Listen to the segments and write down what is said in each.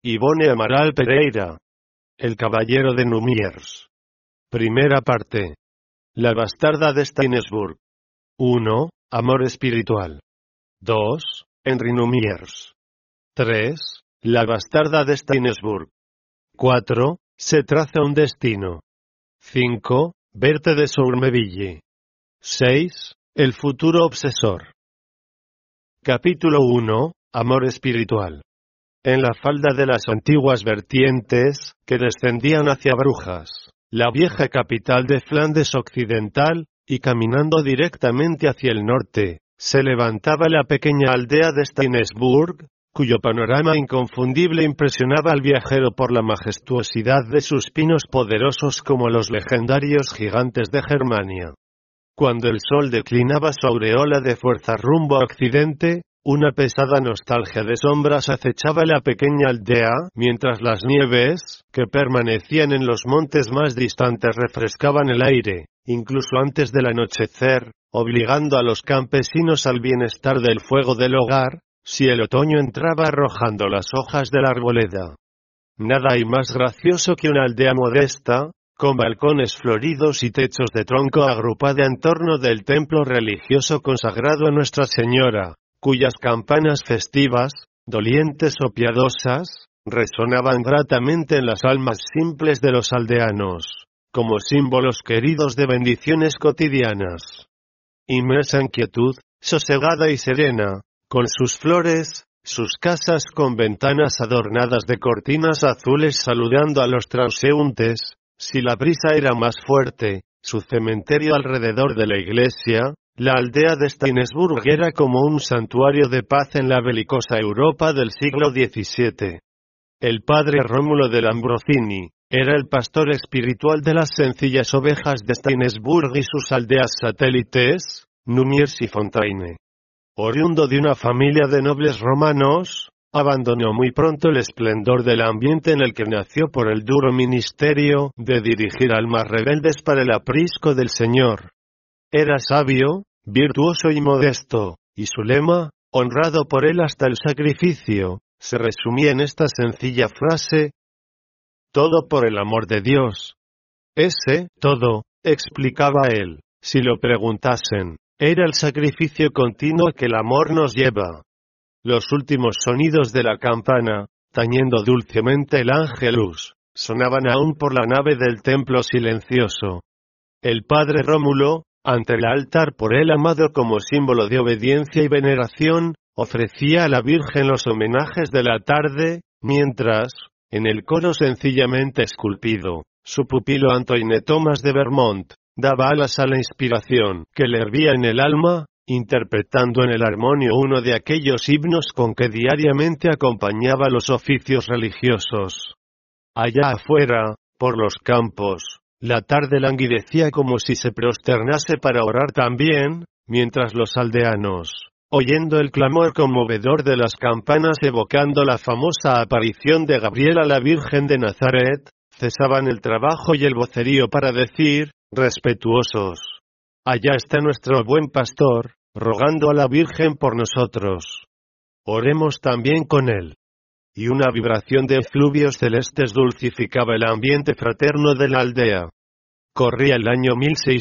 Ivone Amaral Pereira. El caballero de Numiers. Primera parte. La bastarda de Stainsburg. 1. Amor espiritual. 2. Henri Numiers. 3. La bastarda de Stainsburg. 4. Se traza un destino. 5. Berthe de Sourmeville. 6. El futuro obsesor. Capítulo 1. Amor espiritual. En la falda de las antiguas vertientes, que descendían hacia Brujas, la vieja capital de Flandes Occidental, y caminando directamente hacia el norte, se levantaba la pequeña aldea de Stainsburg, cuyo panorama inconfundible impresionaba al viajero por la majestuosidad de sus pinos poderosos como los legendarios gigantes de Germania. Cuando el sol declinaba su aureola de fuerza rumbo a occidente, una pesada nostalgia de sombras acechaba la pequeña aldea, mientras las nieves, que permanecían en los montes más distantes, refrescaban el aire, incluso antes del anochecer, obligando a los campesinos al bienestar del fuego del hogar, si el otoño entraba arrojando las hojas de la arboleda. Nada hay más gracioso que una aldea modesta, con balcones floridos y techos de tronco agrupada en torno del templo religioso consagrado a Nuestra Señora, cuyas campanas festivas, dolientes o piadosas, resonaban gratamente en las almas simples de los aldeanos, como símbolos queridos de bendiciones cotidianas. Inmersa en quietud, sosegada y serena, con sus flores, sus casas con ventanas adornadas de cortinas azules saludando a los transeúntes, si la brisa era más fuerte, su cementerio alrededor de la iglesia, la aldea de Stainsburg era como un santuario de paz en la belicosa Europa del siglo XVII. El padre Rómulo de Lambrosini era el pastor espiritual de las sencillas ovejas de Stainsburg y sus aldeas satélites, Numiers y Fontaine. Oriundo de una familia de nobles romanos, abandonó muy pronto el esplendor del ambiente en el que nació por el duro ministerio de dirigir almas rebeldes para el aprisco del Señor. Era sabio, virtuoso y modesto, y su lema, honrado por él hasta el sacrificio, se resumía en esta sencilla frase: todo por el amor de Dios. Ese todo, explicaba él, si lo preguntasen, era el sacrificio continuo que el amor nos lleva. Los últimos sonidos de la campana, tañendo dulcemente el Ángelus, sonaban aún por la nave del templo silencioso. El padre Rómulo, ante el altar por él amado como símbolo de obediencia y veneración, ofrecía a la Virgen los homenajes de la tarde, mientras, en el coro sencillamente esculpido, su pupilo Antoine Thomas de Vermont, daba alas a la inspiración que le hervía en el alma, interpretando en el armonio uno de aquellos himnos con que diariamente acompañaba los oficios religiosos. Allá afuera, por los campos, la tarde languidecía como si se prosternase para orar también, mientras los aldeanos, oyendo el clamor conmovedor de las campanas evocando la famosa aparición de Gabriel a la Virgen de Nazaret, cesaban el trabajo y el vocerío para decir, respetuosos: allá está nuestro buen pastor, rogando a la Virgen por nosotros. Oremos también con él. Y una vibración de efluvios celestes dulcificaba el ambiente fraterno de la aldea. Corría el año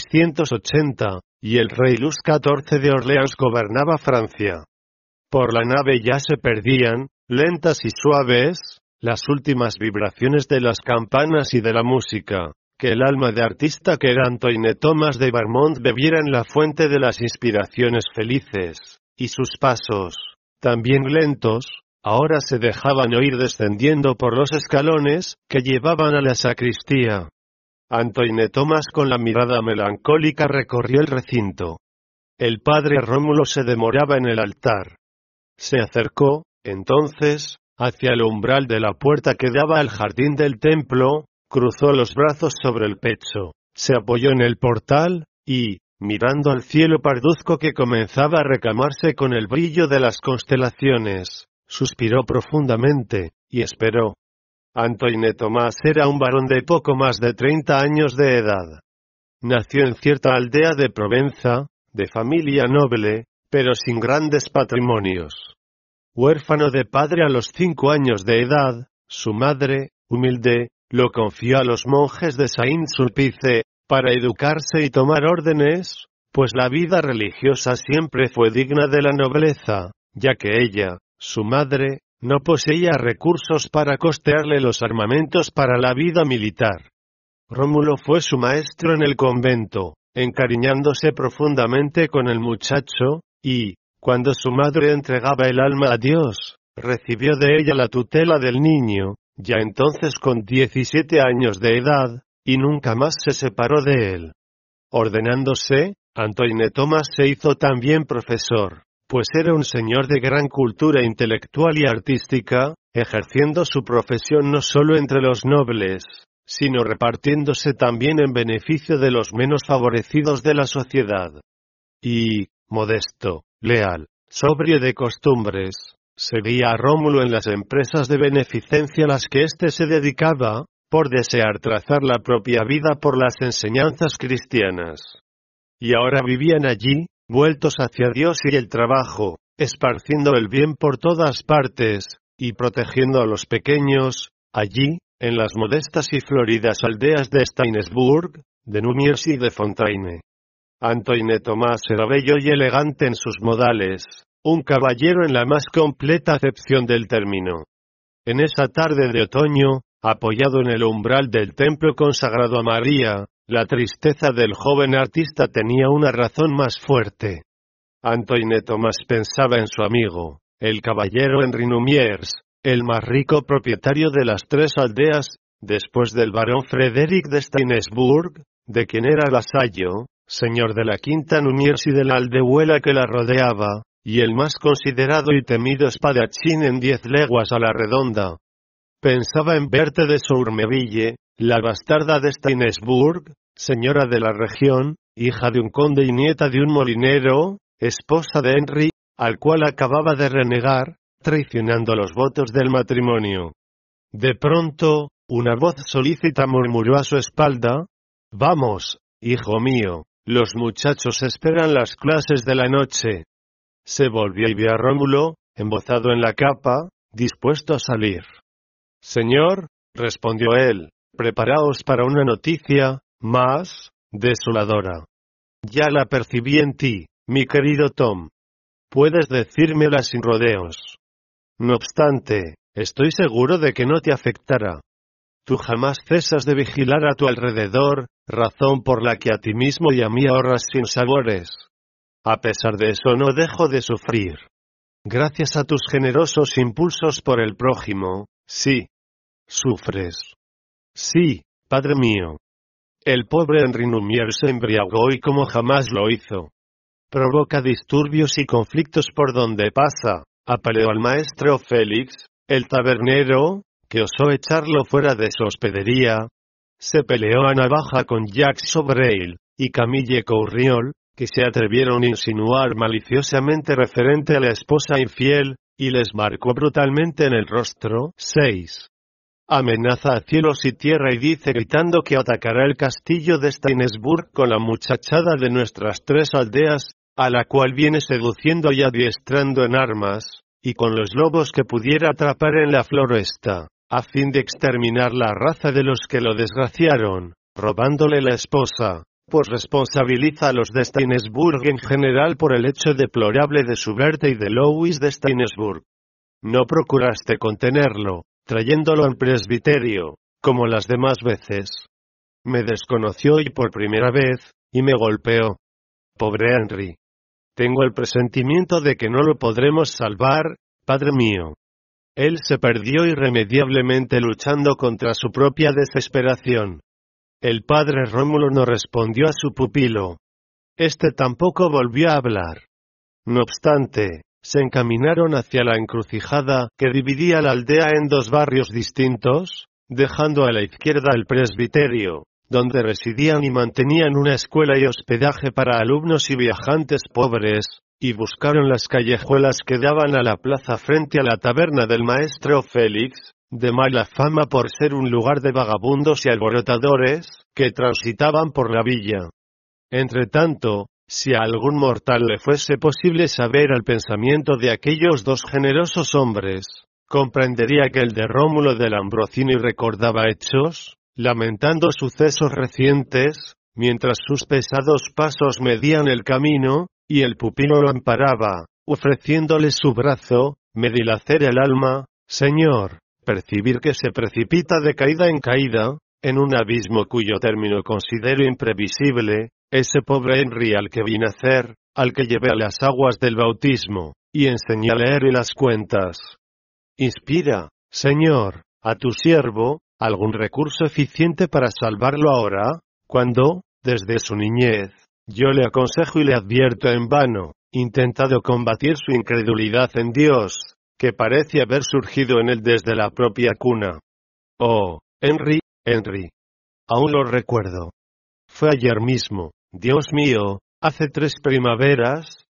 1680, y el rey Luis XIV de Orleans gobernaba Francia. Por la nave ya se perdían, lentas y suaves, las últimas vibraciones de las campanas y de la música, que el alma de artista que era Antoine Thomas de Vermont bebiera en la fuente de las inspiraciones felices, y sus pasos, también lentos, ahora se dejaban oír descendiendo por los escalones que llevaban a la sacristía. Antoine Thomas con la mirada melancólica recorrió el recinto. El padre Rómulo se demoraba en el altar. Se acercó, entonces, hacia el umbral de la puerta que daba al jardín del templo, cruzó los brazos sobre el pecho, se apoyó en el portal, y, mirando al cielo parduzco que comenzaba a recamarse con el brillo de las constelaciones, suspiró profundamente, y esperó. Antoine Thomas era un varón de poco más de 30 años de edad. Nació en cierta aldea de Provenza, de familia noble, pero sin grandes patrimonios. Huérfano de padre a los 5 años de edad, su madre, humilde, lo confió a los monjes de Saint-Sulpice, para educarse y tomar órdenes, pues la vida religiosa siempre fue digna de la nobleza, ya que ella, su madre, no poseía recursos para costearle los armamentos para la vida militar. Rómulo fue su maestro en el convento, encariñándose profundamente con el muchacho, y, cuando su madre entregaba el alma a Dios, recibió de ella la tutela del niño, ya entonces con 17 años de edad, y nunca más se separó de él. Ordenándose, Antoine Thomas se hizo también profesor, pues era un señor de gran cultura intelectual y artística, ejerciendo su profesión no solo entre los nobles, sino repartiéndose también en beneficio de los menos favorecidos de la sociedad. Y, modesto, leal, sobrio de costumbres, seguía a Rómulo en las empresas de beneficencia a las que éste se dedicaba, por desear trazar la propia vida por las enseñanzas cristianas. Y ahora vivían allí, vueltos hacia Dios y el trabajo, esparciendo el bien por todas partes, y protegiendo a los pequeños, allí, en las modestas y floridas aldeas de Stainesburg, de Numiers y de Fontaine. Antoine Thomas era bello y elegante en sus modales, un caballero en la más completa acepción del término. En esa tarde de otoño, apoyado en el umbral del templo consagrado a María, la tristeza del joven artista tenía una razón más fuerte. Antoine Thomas pensaba en su amigo, el caballero Henri Numiers, el más rico propietario de las 3 aldeas, después del barón Frederick de Stainesburg, de quien era vasallo, señor de la quinta Numiers y de la aldehuela que la rodeaba, y el más considerado y temido espadachín en 10 leguas a la redonda. Pensaba en Berthe de Sourmeville, la bastarda de Stainesburg, señora de la región, hija de un conde y nieta de un molinero, esposa de Henry, al cual acababa de renegar, traicionando los votos del matrimonio. De pronto, una voz solícita murmuró a su espalda: «Vamos, hijo mío, los muchachos esperan las clases de la noche». Se volvió y vio a Rómulo, embozado en la capa, dispuesto a salir. «Señor», respondió él, «preparaos para una noticia, más desoladora. Ya la percibí en ti, mi querido Tom. Puedes decírmela sin rodeos. No obstante, estoy seguro de que no te afectará. Tú jamás cesas de vigilar a tu alrededor, razón por la que a ti mismo y a mí ahorras sinsabores. A pesar de eso no dejo de sufrir. Gracias a tus generosos impulsos por el prójimo, sí. Sufres. Sí, padre mío. El pobre Henri Numiers se embriagó y como jamás lo hizo. Provoca disturbios y conflictos por donde pasa. Apaleó al maestro Félix, el tabernero, que osó echarlo fuera de su hospedería. Se peleó a navaja con Jacques Sobreil y Camille Courriol, que se atrevieron a insinuar maliciosamente referente a la esposa infiel, y les marcó brutalmente en el rostro. 6. Amenaza a cielos y tierra y dice gritando que atacará el castillo de Stainesburg con la muchachada de nuestras 3 aldeas, a la cual viene seduciendo y adiestrando en armas, y con los lobos que pudiera atrapar en la floresta, a fin de exterminar la raza de los que lo desgraciaron, robándole la esposa, pues responsabiliza a los de Stainesburg en general por el hecho deplorable de su Berthe y de Louis de Stainesburg. No procuraste contenerlo, trayéndolo al presbiterio, como las demás veces. Me desconoció y por primera vez, y me golpeó. Pobre Henry. Tengo el presentimiento de que no lo podremos salvar, padre mío. Él se perdió irremediablemente luchando contra su propia desesperación. El padre Rómulo no respondió a su pupilo. Este tampoco volvió a hablar. No obstante, se encaminaron hacia la encrucijada que dividía la aldea en 2 barrios distintos, dejando a la izquierda el presbiterio, donde residían y mantenían una escuela y hospedaje para alumnos y viajantes pobres, y buscaron las callejuelas que daban a la plaza frente a la taberna del maestro Félix, de mala fama por ser un lugar de vagabundos y alborotadores, que transitaban por la villa. Entretanto, si a algún mortal le fuese posible saber el pensamiento de aquellos 2 generosos hombres, comprendería que el de Rómulo del Ambrosini recordaba hechos, lamentando sucesos recientes, mientras sus pesados pasos medían el camino, y el pupilo lo amparaba, ofreciéndole su brazo, me dilacera el alma, Señor, percibir que se precipita de caída en caída, en un abismo cuyo término considero imprevisible, ese pobre Henry al que vi nacer, al que llevé a las aguas del bautismo, y enseñé a leer y las cuentas. Inspira, Señor, a tu siervo, algún recurso eficiente para salvarlo ahora, cuando, desde su niñez, yo le aconsejo y le advierto en vano, intentado combatir su incredulidad en Dios, que parece haber surgido en él desde la propia cuna. Oh, Henry, aún lo recuerdo. Fue ayer mismo, Dios mío, hace 3 primaveras.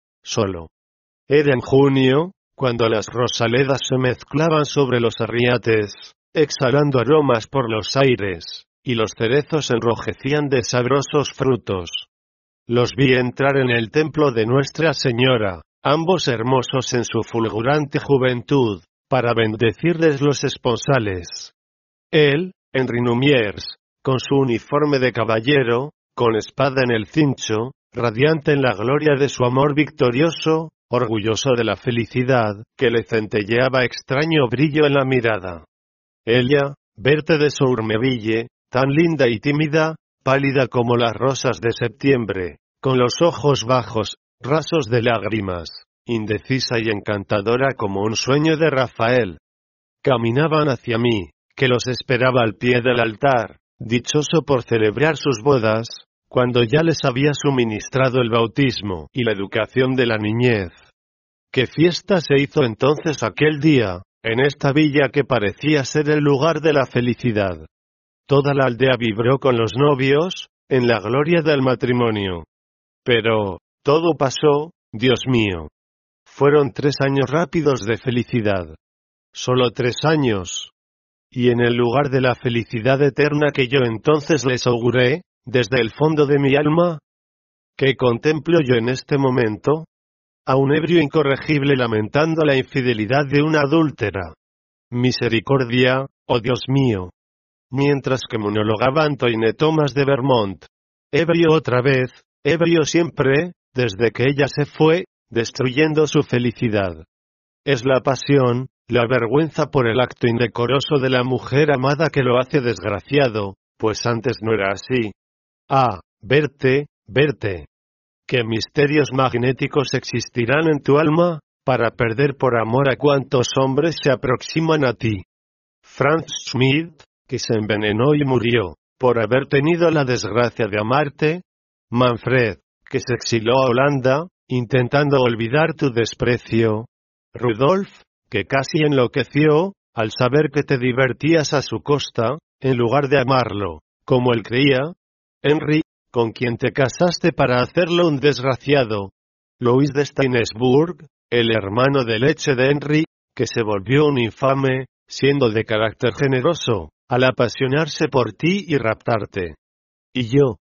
Solo. Era en junio, cuando las rosaledas se mezclaban sobre los arriates, exhalando aromas por los aires, y los cerezos enrojecían de sabrosos frutos. Los vi entrar en el templo de Nuestra Señora, ambos hermosos en su fulgurante juventud, para bendecirles los esponsales. Él, Henry Numiers, con su uniforme de caballero, con espada en el cincho, radiante en la gloria de su amor victorioso, orgulloso de la felicidad, que le centelleaba extraño brillo en la mirada. Ella, Berthe de Sourmeville, tan linda y tímida, pálida como las rosas de septiembre, con los ojos bajos, rasos de lágrimas, indecisa y encantadora como un sueño de Rafael. Caminaban hacia mí, que los esperaba al pie del altar, dichoso por celebrar sus bodas, cuando ya les había suministrado el bautismo y la educación de la niñez. ¿Qué fiesta se hizo entonces aquel día, en esta villa que parecía ser el lugar de la felicidad? Toda la aldea vibró con los novios, en la gloria del matrimonio. Pero, todo pasó, Dios mío. Fueron 3 años rápidos de felicidad. Solo 3 años. Y en el lugar de la felicidad eterna que yo entonces les auguré, desde el fondo de mi alma, ¿qué contemplo yo en este momento? A un ebrio incorregible lamentando la infidelidad de una adúltera. Misericordia, oh Dios mío. Mientras que monologaba Antoine Thomas de Vermont. Ebrio otra vez, ebrio siempre, desde que ella se fue, destruyendo su felicidad. Es la pasión, la vergüenza por el acto indecoroso de la mujer amada que lo hace desgraciado, pues antes no era así. Ah, Berthe, ¿qué misterios magnéticos existirán en tu alma, para perder por amor a cuantos hombres se aproximan a ti? Franz Schmidt, que se envenenó y murió, por haber tenido la desgracia de amarte. Manfred, que se exiló a Holanda, intentando olvidar tu desprecio. Rudolf, que casi enloqueció, al saber que te divertías a su costa, en lugar de amarlo, como él creía. Henry, con quien te casaste para hacerlo un desgraciado. Louis de Stainsburg, el hermano de leche de Henry, que se volvió un infame, siendo de carácter generoso, al apasionarse por ti y raptarte. Y yo,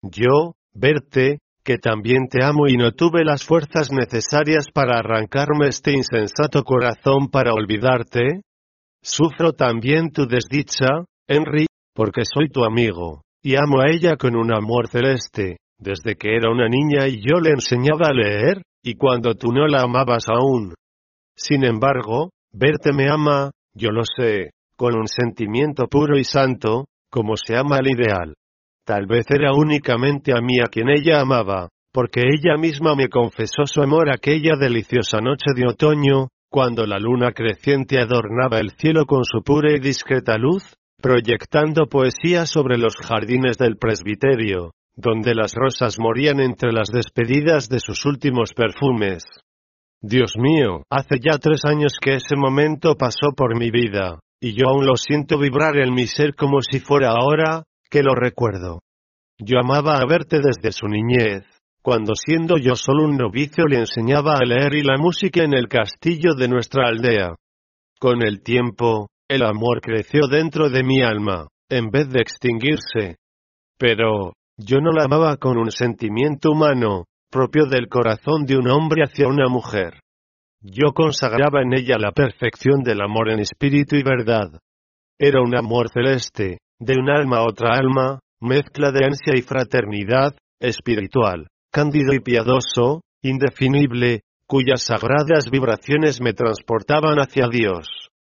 Berthe, que también te amo y no tuve las fuerzas necesarias para arrancarme este insensato corazón para olvidarte. Sufro también tu desdicha, Henry, porque soy tu amigo, y amo a ella con un amor celeste, desde que era una niña y yo le enseñaba a leer, y cuando tú no la amabas aún. Sin embargo, Berthe me ama, yo lo sé, con un sentimiento puro y santo, como se ama al ideal. Tal vez era únicamente a mí a quien ella amaba, porque ella misma me confesó su amor aquella deliciosa noche de otoño, cuando la luna creciente adornaba el cielo con su pura y discreta luz, proyectando poesía sobre los jardines del presbiterio, donde las rosas morían entre las despedidas de sus últimos perfumes. Dios mío, hace ya 3 años que ese momento pasó por mi vida, y yo aún lo siento vibrar en mi ser como si fuera ahora, que lo recuerdo. Yo amaba a Berthe desde su niñez, cuando siendo yo solo un novicio le enseñaba a leer y la música en el castillo de nuestra aldea. Con el tiempo, el amor creció dentro de mi alma, en vez de extinguirse. Pero, yo no la amaba con un sentimiento humano, propio del corazón de un hombre hacia una mujer. Yo consagraba en ella la perfección del amor en espíritu y verdad. Era un amor celeste, de un alma a otra alma, mezcla de ansia y fraternidad, espiritual, cándido y piadoso, indefinible, cuyas sagradas vibraciones me transportaban hacia Dios.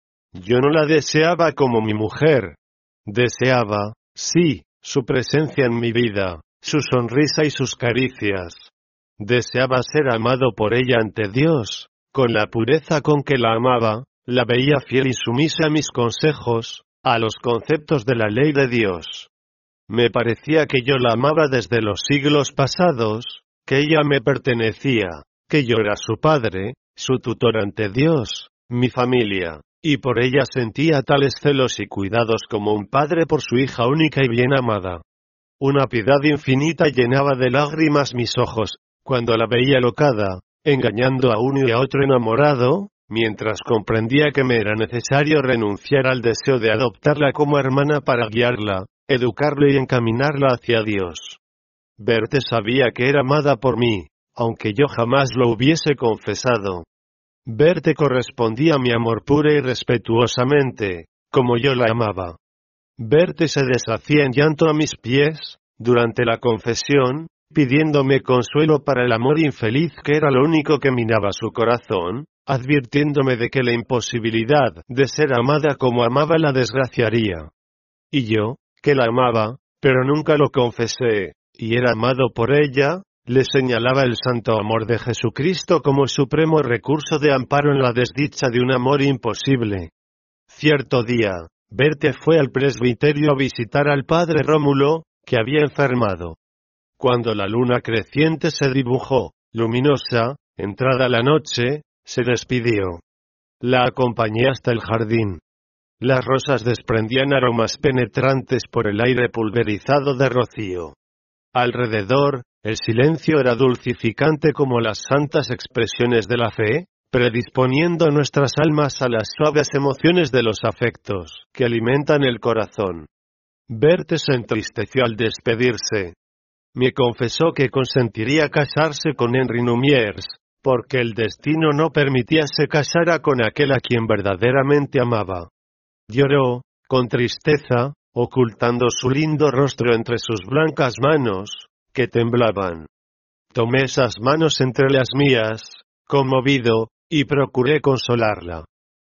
Yo no la deseaba como mi mujer. Deseaba, sí, su presencia en mi vida, su sonrisa y sus caricias. Deseaba ser amado por ella ante Dios, con la pureza con que la amaba, la veía fiel y sumisa a mis consejos, a los conceptos de la ley de Dios. Me parecía que yo la amaba desde los siglos pasados, que ella me pertenecía, que yo era su padre, su tutor ante Dios, mi familia, y por ella sentía tales celos y cuidados como un padre por su hija única y bien amada. Una piedad infinita llenaba de lágrimas mis ojos, cuando la veía locada, engañando a uno y a otro enamorado, mientras comprendía que me era necesario renunciar al deseo de adoptarla como hermana para guiarla, educarla y encaminarla hacia Dios. Berthe sabía que era amada por mí, aunque yo jamás lo hubiese confesado. Berthe correspondía a mi amor pura y respetuosamente, como yo la amaba. Berthe se deshacía en llanto a mis pies, durante la confesión, pidiéndome consuelo para el amor infeliz que era lo único que minaba su corazón, advirtiéndome de que la imposibilidad de ser amada como amaba la desgraciaría. Y yo, que la amaba, pero nunca lo confesé, y era amado por ella, le señalaba el santo amor de Jesucristo como supremo recurso de amparo en la desdicha de un amor imposible. Cierto día, Berthe fue al presbiterio a visitar al padre Rómulo, que había enfermado. Cuando la luna creciente se dibujó, luminosa, entrada la noche, se despidió. La acompañé hasta el jardín. Las rosas desprendían aromas penetrantes por el aire pulverizado de rocío. Alrededor, el silencio era dulcificante como las santas expresiones de la fe, predisponiendo nuestras almas a las suaves emociones de los afectos que alimentan el corazón. Berthe se entristeció al despedirse. Me confesó que consentiría casarse con Henri Numiers, porque el destino no permitía se casara con aquel a quien verdaderamente amaba. Lloró, con tristeza, ocultando su lindo rostro entre sus blancas manos, que temblaban. Tomé esas manos entre las mías, conmovido, y procuré consolarla.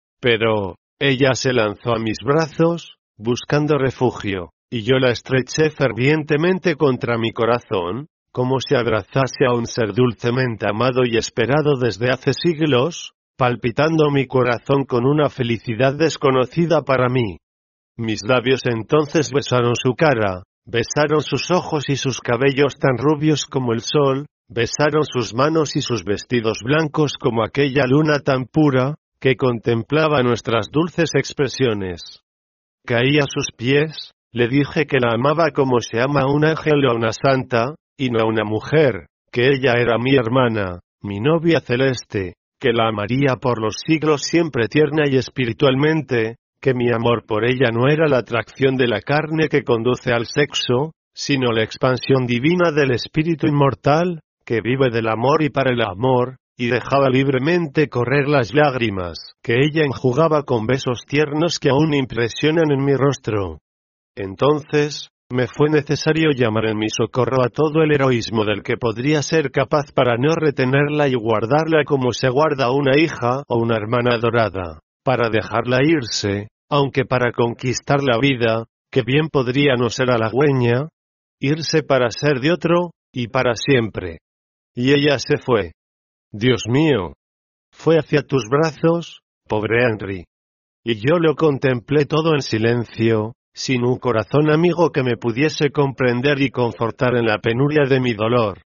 Pero, ella se lanzó a mis brazos, buscando refugio, y yo la estreché fervientemente contra mi corazón, como si abrazase a un ser dulcemente amado y esperado desde hace siglos, palpitando mi corazón con una felicidad desconocida para mí. Mis labios entonces besaron su cara, besaron sus ojos y sus cabellos tan rubios como el sol, besaron sus manos y sus vestidos blancos como aquella luna tan pura, que contemplaba nuestras dulces expresiones. Caí a sus pies, le dije que la amaba como se ama a un ángel o a una santa, y no a una mujer, que ella era mi hermana, mi novia celeste, que la amaría por los siglos siempre tierna y espiritualmente, que mi amor por ella no era la atracción de la carne que conduce al sexo, sino la expansión divina del espíritu inmortal, que vive del amor y para el amor, y dejaba libremente correr las lágrimas, que ella enjugaba con besos tiernos que aún impresionan en mi rostro. Entonces, me fue necesario llamar en mi socorro a todo el heroísmo del que podría ser capaz para no retenerla y guardarla como se guarda a una hija o una hermana adorada, para dejarla irse, aunque para conquistar la vida, que bien podría no ser halagüeña, irse para ser de otro, y para siempre. Y ella se fue. Dios mío. Fue hacia tus brazos, pobre Henri. Y yo lo contemplé todo en silencio, sin un corazón amigo que me pudiese comprender y confortar en la penuria de mi dolor.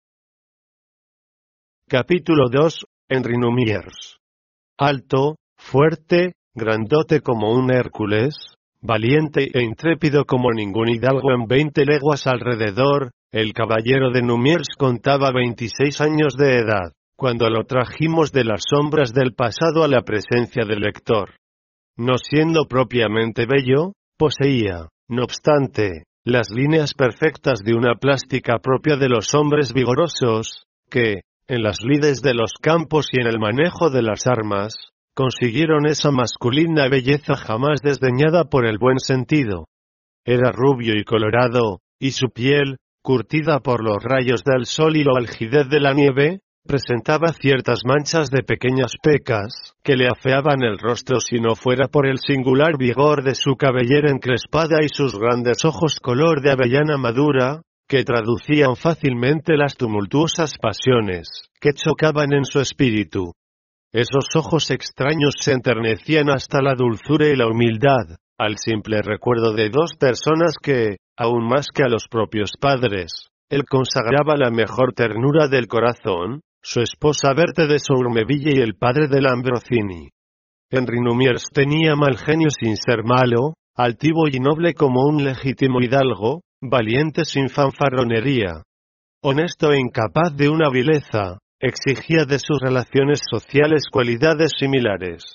Capítulo 2. Henri Numiers. Alto, fuerte, grandote como un Hércules, valiente e intrépido como ningún hidalgo en 20 leguas alrededor, el caballero de Numiers contaba 26 años de edad, cuando lo trajimos de las sombras del pasado a la presencia del lector. No siendo propiamente bello, poseía, no obstante, las líneas perfectas de una plástica propia de los hombres vigorosos, que, En las lides de los campos y en el manejo de las armas, consiguieron esa masculina belleza jamás desdeñada por el buen sentido. Era rubio y colorado, y su piel, curtida por los rayos del sol y la algidez de la nieve, presentaba ciertas manchas de pequeñas pecas, que le afeaban el rostro si no fuera por el singular vigor de su cabellera encrespada y sus grandes ojos color de avellana madura, que traducían fácilmente las tumultuosas pasiones, que chocaban en su espíritu. Esos ojos extraños se enternecían hasta la dulzura y la humildad, al simple recuerdo de dos personas que, aún más que a los propios padres, él consagraba la mejor ternura del corazón, su esposa Berthe de Sourmeville y el padre de Lambrosini. Henri Numiers tenía mal genio sin ser malo, altivo y noble como un legítimo hidalgo, valiente sin fanfarronería. Honesto e incapaz de una vileza, exigía de sus relaciones sociales cualidades similares.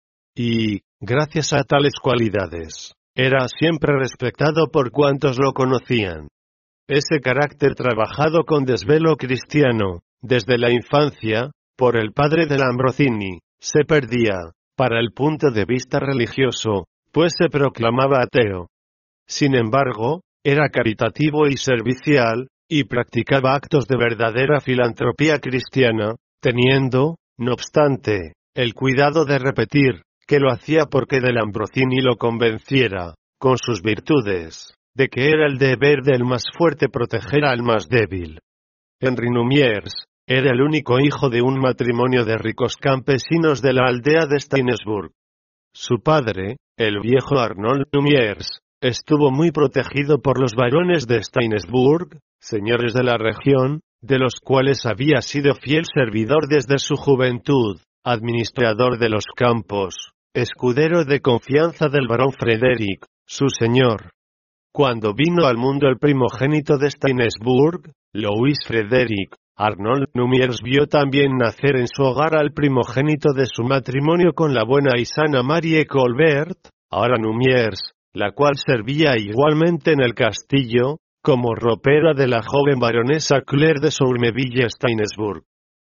Y, gracias a tales cualidades, era siempre respetado por cuantos lo conocían. Ese carácter trabajado con desvelo cristiano, desde la infancia, por el padre de Lambrosini, se perdía, para el punto de vista religioso, pues se proclamaba ateo. Sin embargo, era caritativo y servicial, y practicaba actos de verdadera filantropía cristiana, teniendo, no obstante, el cuidado de repetir, que lo hacía porque de Lambrosini lo convenciera, con sus virtudes, de que era el deber del más fuerte proteger al más débil. Henri Numiers era el único hijo de un matrimonio de ricos campesinos de la aldea de Steinesburg. Su padre, el viejo Arnold Numiers, estuvo muy protegido por los barones de Steinesburg, señores de la región, de los cuales había sido fiel servidor desde su juventud, administrador de los campos, escudero de confianza del barón Frederick, su señor. Cuando vino al mundo el primogénito de Steinesburg, Louis Frederick, Arnold Numiers vio también nacer en su hogar al primogénito de su matrimonio con la buena y sana Marie Colbert, ahora Numiers, la cual servía igualmente en el castillo, como ropera de la joven baronesa Claire de Sourmeville-Steinesburg.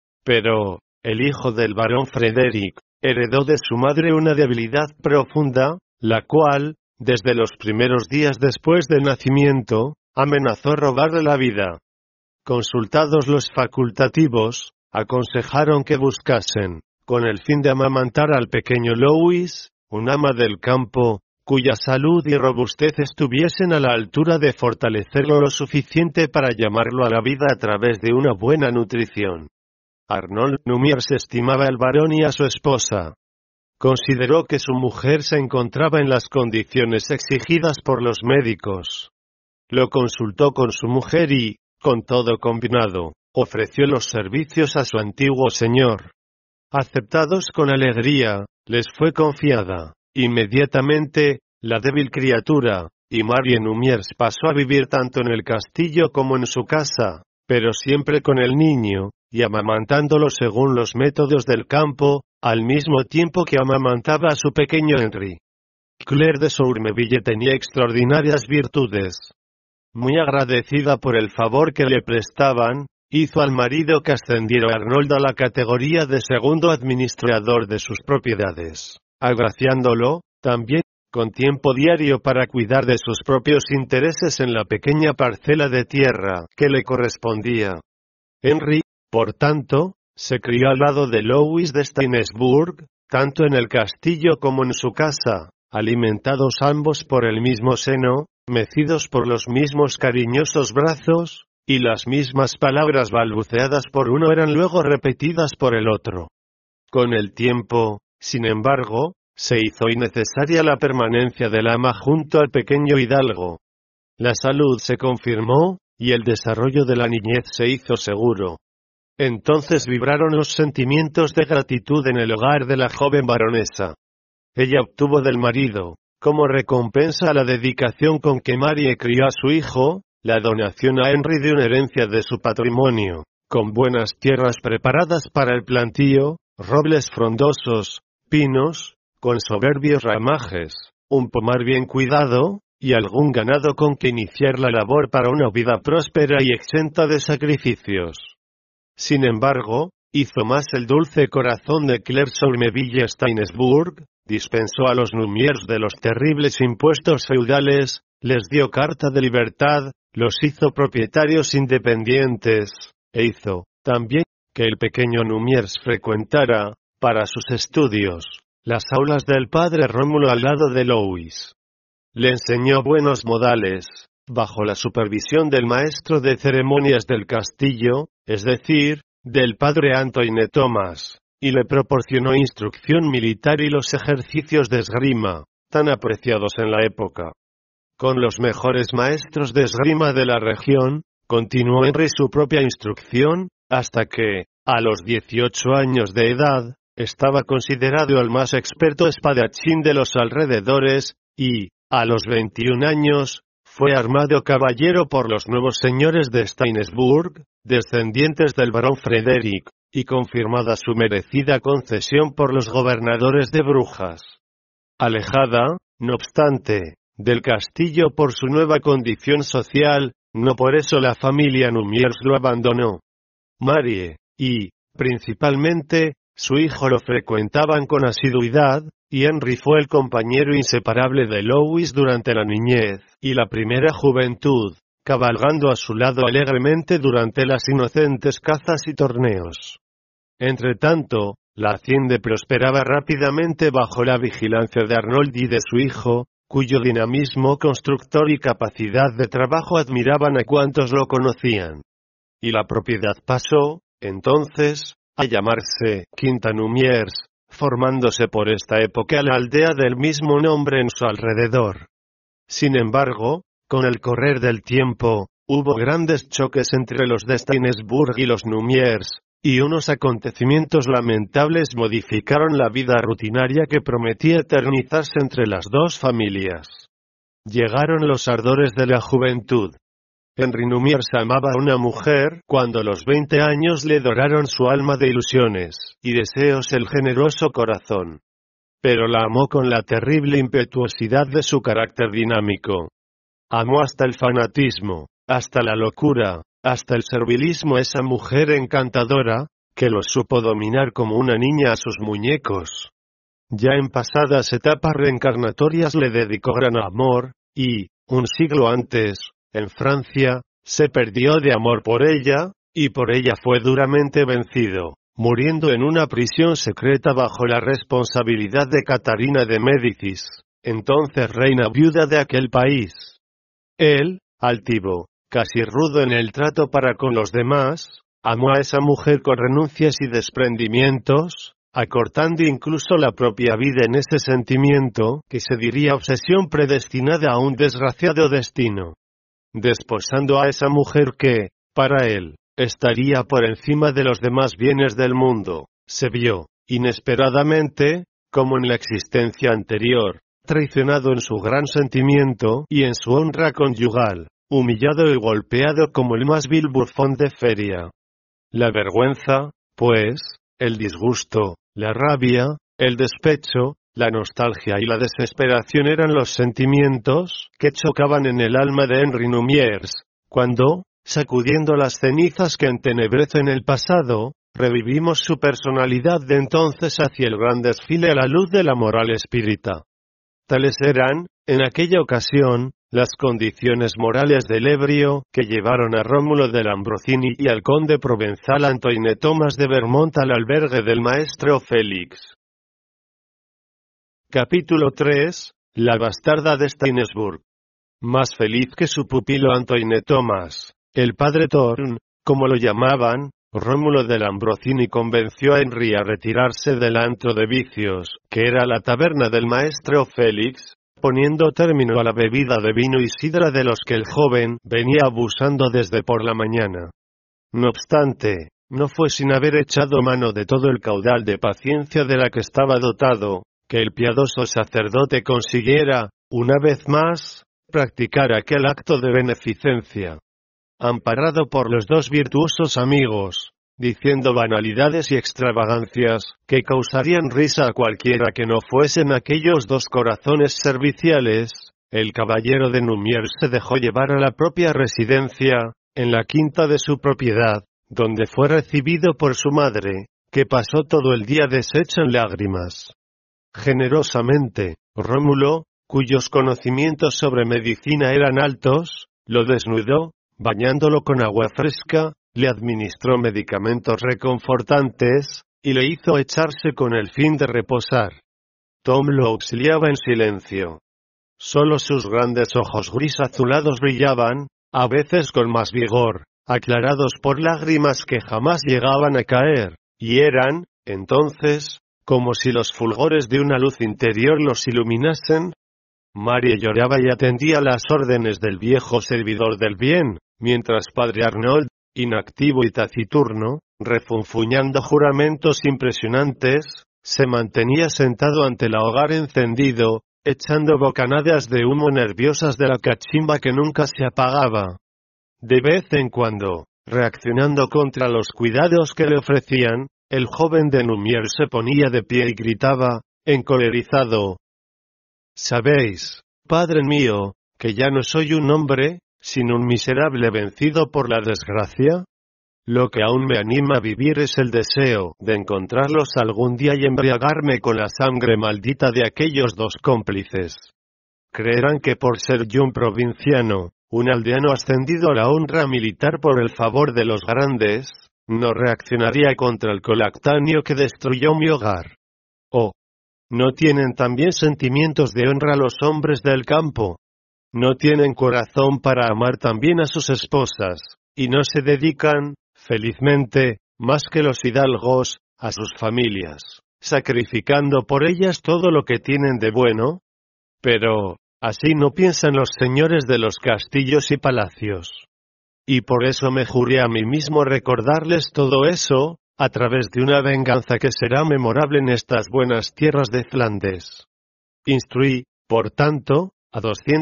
Pero, el hijo del barón Frederick, heredó de su madre una debilidad profunda, la cual, desde los primeros días después del nacimiento, amenazó robarle la vida. Consultados los facultativos, aconsejaron que buscasen, con el fin de amamantar al pequeño Louis, un ama del campo, cuya salud y robustez estuviesen a la altura de fortalecerlo lo suficiente para llamarlo a la vida a través de una buena nutrición. Arnold Numiers estimaba al varón y a su esposa. Consideró que su mujer se encontraba en las condiciones exigidas por los médicos. Lo consultó con su mujer y, con todo combinado, ofreció los servicios a su antiguo señor. Aceptados con alegría, les fue confiada, inmediatamente, la débil criatura, y Marie Numiers pasó a vivir tanto en el castillo como en su casa, pero siempre con el niño, y amamantándolo según los métodos del campo, al mismo tiempo que amamantaba a su pequeño Henri. Claire de Sourmeville tenía extraordinarias virtudes. Muy agradecida por el favor que le prestaban, hizo al marido que ascendiera a Arnold a la categoría de segundo administrador de sus propiedades, agraciándolo, también, con tiempo diario para cuidar de sus propios intereses en la pequeña parcela de tierra que le correspondía. Henri, por tanto, se crió al lado de Louis de Steinesburg, tanto en el castillo como en su casa, alimentados ambos por el mismo seno, mecidos por los mismos cariñosos brazos, y las mismas palabras balbuceadas por uno eran luego repetidas por el otro. Con el tiempo, sin embargo, se hizo innecesaria la permanencia del ama junto al pequeño hidalgo. La salud se confirmó, y el desarrollo de la niñez se hizo seguro. Entonces vibraron los sentimientos de gratitud en el hogar de la joven baronesa. Ella obtuvo del marido, como recompensa a la dedicación con que Marie crió a su hijo, la donación a Henri de una herencia de su patrimonio, con buenas tierras preparadas para el plantío, robles frondosos, pinos, con soberbios ramajes, un pomar bien cuidado, y algún ganado con que iniciar la labor para una vida próspera y exenta de sacrificios. Sin embargo, hizo más el dulce corazón de Clair-sur-Meville-Stainsburg, dispensó a los Lumières de los terribles impuestos feudales, les dio carta de libertad, los hizo propietarios independientes, e hizo, también, que el pequeño Lumières frecuentara, para sus estudios, las aulas del padre Rómulo al lado de Louis. Le enseñó buenos modales, bajo la supervisión del maestro de ceremonias del castillo, es decir, del padre Antoine Thomas, y le proporcionó instrucción militar y los ejercicios de esgrima, tan apreciados en la época. Con los mejores maestros de esgrima de la región, continuó Henry su propia instrucción, hasta que, a los 18 años de edad, estaba considerado el más experto espadachín de los alrededores, y, a los 21 años, fue armado caballero por los nuevos señores de Stainsburg, descendientes del barón Frederick, y confirmada su merecida concesión por los gobernadores de Brujas. Alejada, no obstante, del castillo por su nueva condición social, no por eso la familia Lumières lo abandonó. Marie, y, principalmente, su hijo lo frecuentaban con asiduidad, y Henry fue el compañero inseparable de Louis durante la niñez y la primera juventud, cabalgando a su lado alegremente durante las inocentes cazas y torneos. Entretanto, la hacienda prosperaba rápidamente bajo la vigilancia de Arnold y de su hijo, cuyo dinamismo constructor y capacidad de trabajo admiraban a cuantos lo conocían. Y la propiedad pasó, entonces, a llamarse Quinta Lumières, formándose por esta época la aldea del mismo nombre en su alrededor. Sin embargo, con el correr del tiempo, hubo grandes choques entre los de Stainsburg y los Lumières, y unos acontecimientos lamentables modificaron la vida rutinaria que prometía eternizarse entre las dos familias. Llegaron los ardores de la juventud. Henry Lumières amaba a una mujer cuando a los 20 años le doraron su alma de ilusiones y deseos el generoso corazón. Pero la amó con la terrible impetuosidad de su carácter dinámico. Amó hasta el fanatismo, hasta la locura, hasta el servilismo a esa mujer encantadora, que lo supo dominar como una niña a sus muñecos. Ya en pasadas etapas reencarnatorias le dedicó gran amor, y, un siglo antes, en Francia, se perdió de amor por ella, y por ella fue duramente vencido, muriendo en una prisión secreta bajo la responsabilidad de Catarina de Médicis, entonces reina viuda de aquel país. Él, altivo, casi rudo en el trato para con los demás, amó a esa mujer con renuncias y desprendimientos, acortando incluso la propia vida en ese sentimiento que se diría obsesión predestinada a un desgraciado destino. Desposando a esa mujer que, para él, estaría por encima de los demás bienes del mundo, se vio, inesperadamente, como en la existencia anterior, traicionado en su gran sentimiento y en su honra conyugal, humillado y golpeado como el más vil bufón de feria. La vergüenza, pues, el disgusto, la rabia, el despecho, la nostalgia y la desesperación eran los sentimientos que chocaban en el alma de Henry Lumières, cuando, sacudiendo las cenizas que entenebrecen el pasado, revivimos su personalidad de entonces hacia el gran desfile a la luz de la moral espírita. Tales eran, en aquella ocasión, las condiciones morales del ebrio que llevaron a Rómulo de Lambrosini y al conde provenzal Antoine Thomas de Vermont al albergue del maestro Félix. Capítulo 3. La bastarda de Stainsburg. Más feliz que su pupilo Antoine Thomas, el padre Thorn, como lo llamaban, Rómulo de Lambrosini convenció a Henry a retirarse del antro de vicios, que era la taberna del maestro Félix, poniendo término a la bebida de vino y sidra de los que el joven venía abusando desde por la mañana. No obstante, no fue sin haber echado mano de todo el caudal de paciencia de la que estaba dotado, que el piadoso sacerdote consiguiera, una vez más, practicar aquel acto de beneficencia. Amparado por los dos virtuosos amigos, diciendo banalidades y extravagancias, que causarían risa a cualquiera que no fuesen aquellos dos corazones serviciales, el caballero de Lumières se dejó llevar a la propia residencia, en la quinta de su propiedad, donde fue recibido por su madre, que pasó todo el día deshecha en lágrimas. Generosamente, Rómulo, cuyos conocimientos sobre medicina eran altos, lo desnudó, bañándolo con agua fresca, le administró medicamentos reconfortantes, y le hizo echarse con el fin de reposar. Tom lo auxiliaba en silencio. Solo sus grandes ojos gris azulados brillaban, a veces con más vigor, aclarados por lágrimas que jamás llegaban a caer, y eran, entonces, como si los fulgores de una luz interior los iluminasen. Mary lloraba y atendía las órdenes del viejo servidor del bien, mientras padre Arnold, inactivo y taciturno, refunfuñando juramentos impresionantes, se mantenía sentado ante el hogar encendido, echando bocanadas de humo nerviosas de la cachimba que nunca se apagaba. De vez en cuando, reaccionando contra los cuidados que le ofrecían, el joven de Numier se ponía de pie y gritaba, encolerizado: «¿Sabéis, padre mío, que ya no soy un hombre, sino un miserable vencido por la desgracia? Lo que aún me anima a vivir es el deseo de encontrarlos algún día y embriagarme con la sangre maldita de aquellos dos cómplices. Creerán que por ser yo un provinciano, un aldeano ascendido a la honra militar por el favor de los grandes, no reaccionaría contra el colactanio que destruyó mi hogar. ¿O no tienen también sentimientos de honra los hombres del campo? ¿No tienen corazón para amar también a sus esposas, y no se dedican, felizmente, más que los hidalgos, a sus familias, sacrificando por ellas todo lo que tienen de bueno? Pero así no piensan los señores de los castillos y palacios. Y por eso me juré a mí mismo recordarles todo eso, a través de una venganza que será memorable en estas buenas tierras de Flandes. Instruí, por tanto, a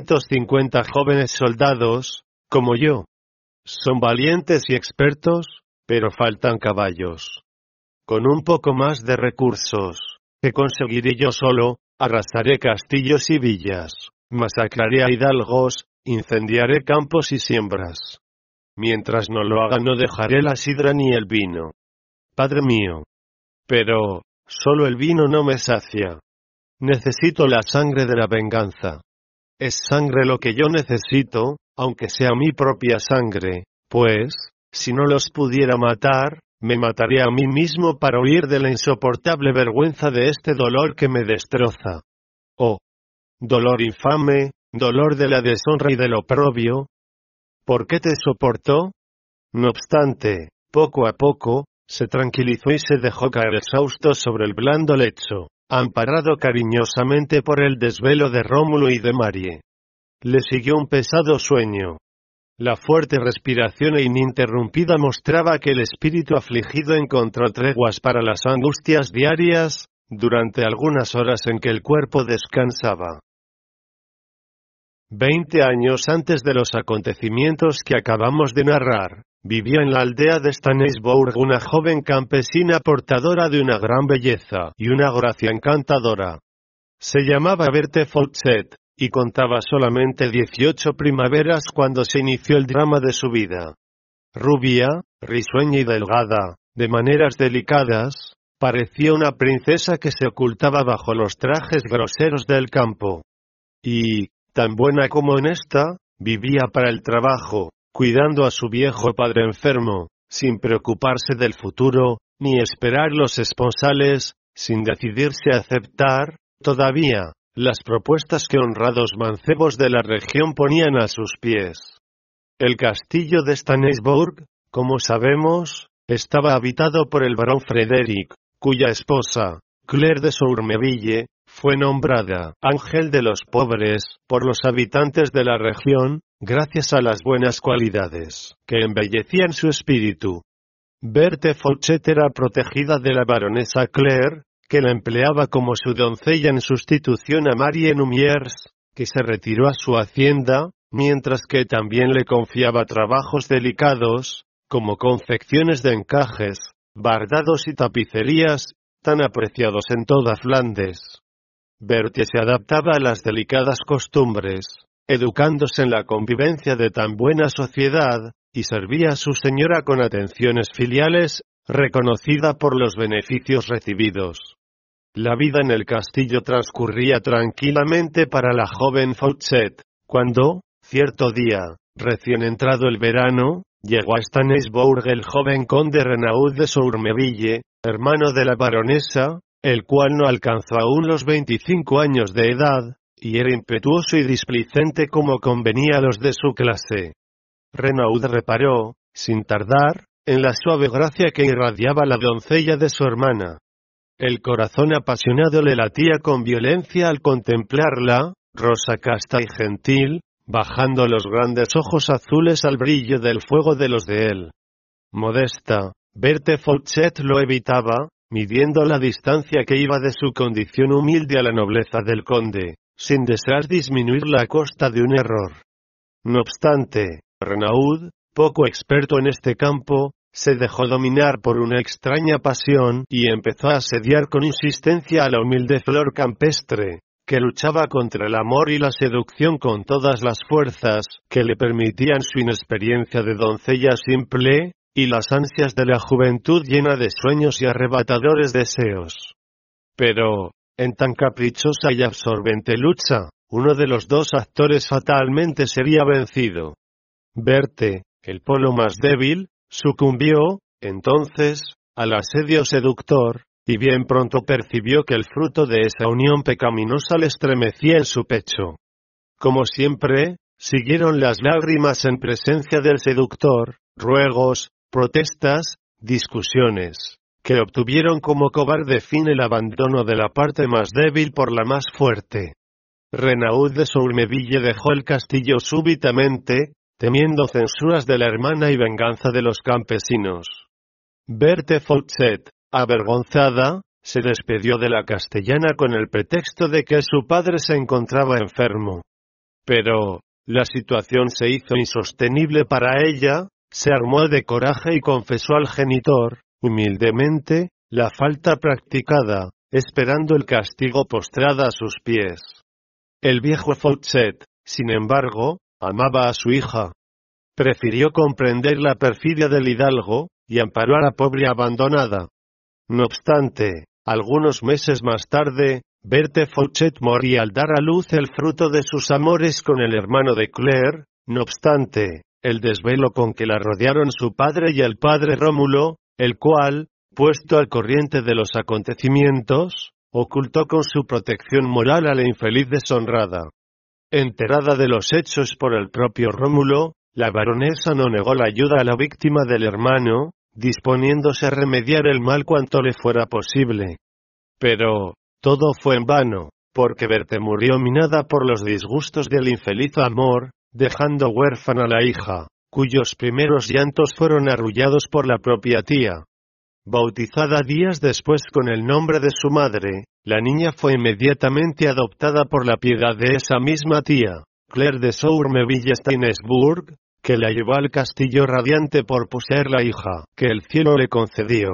250 jóvenes soldados, como yo. Son valientes y expertos, pero faltan caballos. Con un poco más de recursos, que conseguiré yo solo, arrasaré castillos y villas, masacraré a hidalgos, incendiaré campos y siembras. Mientras no lo haga no dejaré la sidra ni el vino. Padre mío. Pero, solo el vino no me sacia. Necesito la sangre de la venganza. Es sangre lo que yo necesito, aunque sea mi propia sangre, pues, si no los pudiera matar, me mataría a mí mismo para huir de la insoportable vergüenza de este dolor que me destroza. Oh, dolor infame, dolor de la deshonra y del oprobio. ¿Por qué te soportó? No obstante, poco a poco, se tranquilizó y se dejó caer exhausto sobre el blando lecho, amparado cariñosamente por el desvelo de Rómulo y de Marie. Le siguió un pesado sueño. La fuerte respiración ininterrumpida mostraba que el espíritu afligido encontró treguas para las angustias diarias, durante algunas horas en que el cuerpo descansaba. 20 años antes de los acontecimientos que acabamos de narrar, vivía en la aldea de Stannisburg una joven campesina portadora de una gran belleza y una gracia encantadora. Se llamaba Berthe Fawcett, y contaba solamente 18 primaveras cuando se inició el drama de su vida. Rubia, risueña y delgada, de maneras delicadas, parecía una princesa que se ocultaba bajo los trajes groseros del campo. Y, tan buena como honesta, vivía para el trabajo, cuidando a su viejo padre enfermo, sin preocuparse del futuro, ni esperar los esponsales, sin decidirse a aceptar, todavía, las propuestas que honrados mancebos de la región ponían a sus pies. El castillo de Stannisburg, como sabemos, estaba habitado por el barón Frederick, cuya esposa, Claire de Sourmeville, fue nombrada Ángel de los Pobres por los habitantes de la región, gracias a las buenas cualidades que embellecían su espíritu. Berthe Fawcett era protegida de la baronesa Claire, que la empleaba como su doncella en sustitución a Marie Numiers, que se retiró a su hacienda, mientras que también le confiaba trabajos delicados, como confecciones de encajes, bordados y tapicerías, tan apreciados en toda Flandes. Berthe se adaptaba a las delicadas costumbres, educándose en la convivencia de tan buena sociedad, y servía a su señora con atenciones filiales, reconocida por los beneficios recibidos. La vida en el castillo transcurría tranquilamente para la joven Fawcett, cuando, cierto día, recién entrado el verano, llegó a Stannisburg el joven conde Renaud de Sourmeville, hermano de la baronesa, el cual no alcanzó aún los 25 años de edad, y era impetuoso y displicente como convenía a los de su clase. Renaud reparó, sin tardar, en la suave gracia que irradiaba la doncella de su hermana. El corazón apasionado le latía con violencia al contemplarla, rosa casta y gentil, bajando los grandes ojos azules al brillo del fuego de los de él. Modesta, Berthe Fawcett lo evitaba, midiendo la distancia que iba de su condición humilde a la nobleza del conde, sin desear disminuirla a costa de un error. No obstante, Renaud, poco experto en este campo, se dejó dominar por una extraña pasión y empezó a asediar con insistencia a la humilde flor campestre, que luchaba contra el amor y la seducción con todas las fuerzas que le permitían su inexperiencia de doncella simple, y las ansias de la juventud llena de sueños y arrebatadores deseos. Pero, en tan caprichosa y absorbente lucha, uno de los dos actores fatalmente sería vencido. Berthe, el polo más débil, sucumbió, entonces, al asedio seductor, y bien pronto percibió que el fruto de esa unión pecaminosa le estremecía en su pecho. Como siempre, siguieron las lágrimas en presencia del seductor, ruegos, protestas, discusiones, que obtuvieron como cobarde fin el abandono de la parte más débil por la más fuerte. Renaud de Sourmeville dejó el castillo súbitamente, temiendo censuras de la hermana y venganza de los campesinos. Berthe Fawcett, avergonzada, se despidió de la castellana con el pretexto de que su padre se encontraba enfermo. Pero, la situación se hizo insostenible para ella, se armó de coraje y confesó al genitor, humildemente, la falta practicada, esperando el castigo postrada a sus pies. El viejo Fawcett, sin embargo, amaba a su hija. Prefirió comprender la perfidia del hidalgo, y amparó a la pobre abandonada. No obstante, algunos meses más tarde, Berthe Fawcett moría al dar a luz el fruto de sus amores con el hermano de Claire. No obstante, el desvelo con que la rodearon su padre y el padre Rómulo, el cual, puesto al corriente de los acontecimientos, ocultó con su protección moral a la infeliz deshonrada. Enterada de los hechos por el propio Rómulo, la baronesa no negó la ayuda a la víctima del hermano, disponiéndose a remediar el mal cuanto le fuera posible. Pero, todo fue en vano, porque Berthe murió minada por los disgustos del infeliz amor, dejando huérfana a la hija, cuyos primeros llantos fueron arrullados por la propia tía. Bautizada días después con el nombre de su madre, la niña fue inmediatamente adoptada por la piedad de esa misma tía, Claire de Sourmeville-Stannisburg, que la llevó al castillo radiante por poseer la hija que el cielo le concedió.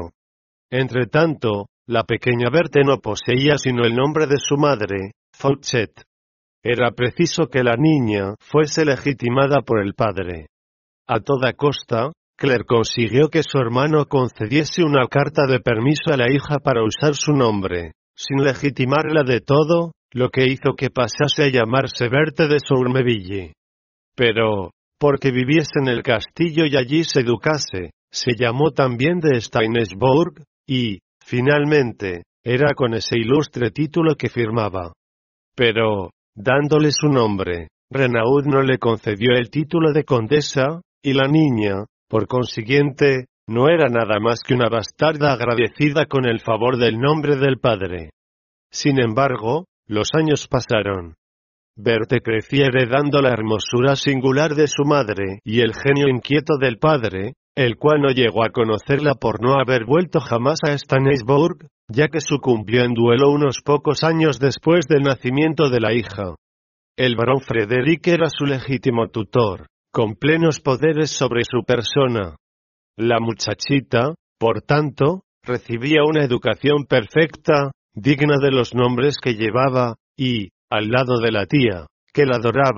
Entretanto, la pequeña Berthe no poseía sino el nombre de su madre, Fawcett. Era preciso que la niña fuese legitimada por el padre. A toda costa, Claire consiguió que su hermano concediese una carta de permiso a la hija para usar su nombre, sin legitimarla de todo, lo que hizo que pasase a llamarse Berthe de Sourmeville. Pero, porque viviese en el castillo y allí se educase, se llamó también de Stannisburg, y, finalmente, era con ese ilustre título que firmaba. Pero, dándole su nombre, Renaud no le concedió el título de condesa, y la niña, por consiguiente, no era nada más que una bastarda agradecida con el favor del nombre del padre. Sin embargo, los años pasaron. Berthe crecía heredando la hermosura singular de su madre y el genio inquieto del padre, el cual no llegó a conocerla por no haber vuelto jamás a Stannisburg, ya que sucumbió en duelo unos pocos años después del nacimiento de la hija. El barón Frederick era su legítimo tutor, con plenos poderes sobre su persona. La muchachita, por tanto, recibía una educación perfecta, digna de los nombres que llevaba, y, al lado de la tía, que la adoraba,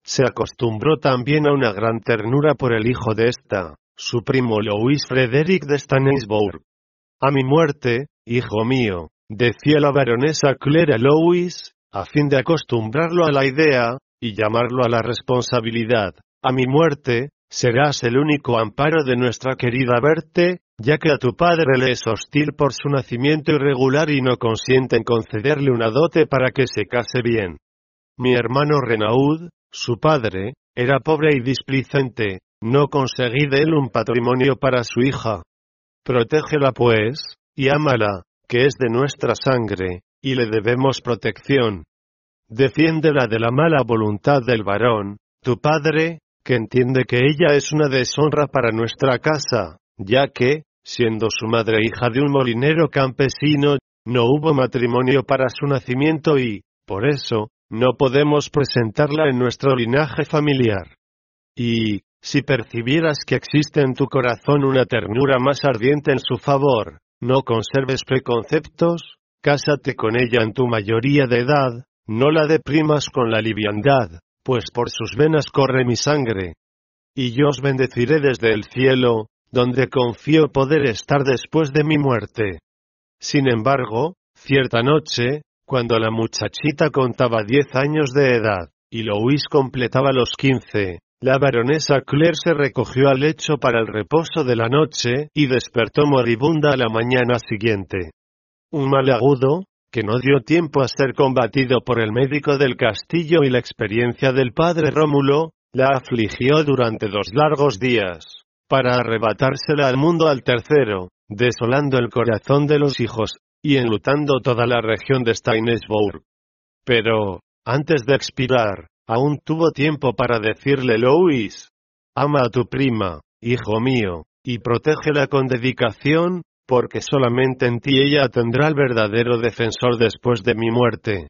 se acostumbró también a una gran ternura por el hijo de esta, su primo Louis Frederick de Stanislaus. A mi muerte, hijo mío, decía la baronesa Claire a Louis, a fin de acostumbrarlo a la idea, y llamarlo a la responsabilidad. A mi muerte, serás el único amparo de nuestra querida Berthe, ya que a tu padre le es hostil por su nacimiento irregular y no consiente en concederle una dote para que se case bien. Mi hermano Renaud, su padre, era pobre y displicente, no conseguí de él un patrimonio para su hija. Protégela pues, y ámala, que es de nuestra sangre, y le debemos protección. Defiéndela de la mala voluntad del varón, tu padre, que entiende que ella es una deshonra para nuestra casa, ya que, siendo su madre hija de un molinero campesino, no hubo matrimonio para su nacimiento y, por eso, no podemos presentarla en nuestro linaje familiar. Y, si percibieras que existe en tu corazón una ternura más ardiente en su favor, no conserves preconceptos, cásate con ella en tu mayoría de edad, no la deprimas con la liviandad, pues por sus venas corre mi sangre. Y yo os bendeciré desde el cielo, donde confío poder estar después de mi muerte. Sin embargo, cierta noche, cuando la muchachita contaba 10 años de edad, y Louis completaba los 15, la baronesa Claire se recogió al lecho para el reposo de la noche, y despertó moribunda a la mañana siguiente. Un mal agudo, que no dio tiempo a ser combatido por el médico del castillo y la experiencia del padre Rómulo, la afligió durante 2 largos días, para arrebatársela al mundo al tercero, desolando el corazón de los hijos, y enlutando toda la región de Stanislaus. Pero, antes de expirar, aún tuvo tiempo para decirle Louis: ama a tu prima, hijo mío, y protégela con dedicación, porque solamente en ti ella tendrá el verdadero defensor después de mi muerte.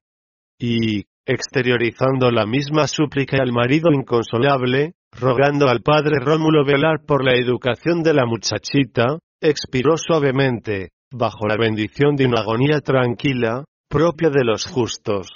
Y, exteriorizando la misma súplica al marido inconsolable, rogando al padre Rómulo velar por la educación de la muchachita, expiró suavemente, bajo la bendición de una agonía tranquila, propia de los justos.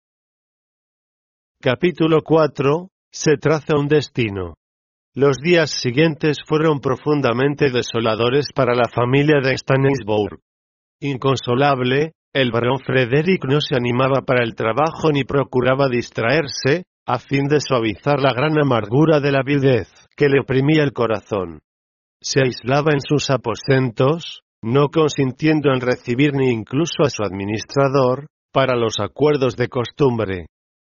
Capítulo 4. Se traza un destino. Los días siguientes fueron profundamente desoladores para la familia de Stanislaus. Inconsolable, el barón Frederick no se animaba para el trabajo ni procuraba distraerse, a fin de suavizar la gran amargura de la viudez, que le oprimía el corazón. Se aislaba en sus aposentos, no consintiendo en recibir ni incluso a su administrador, para los acuerdos de costumbre.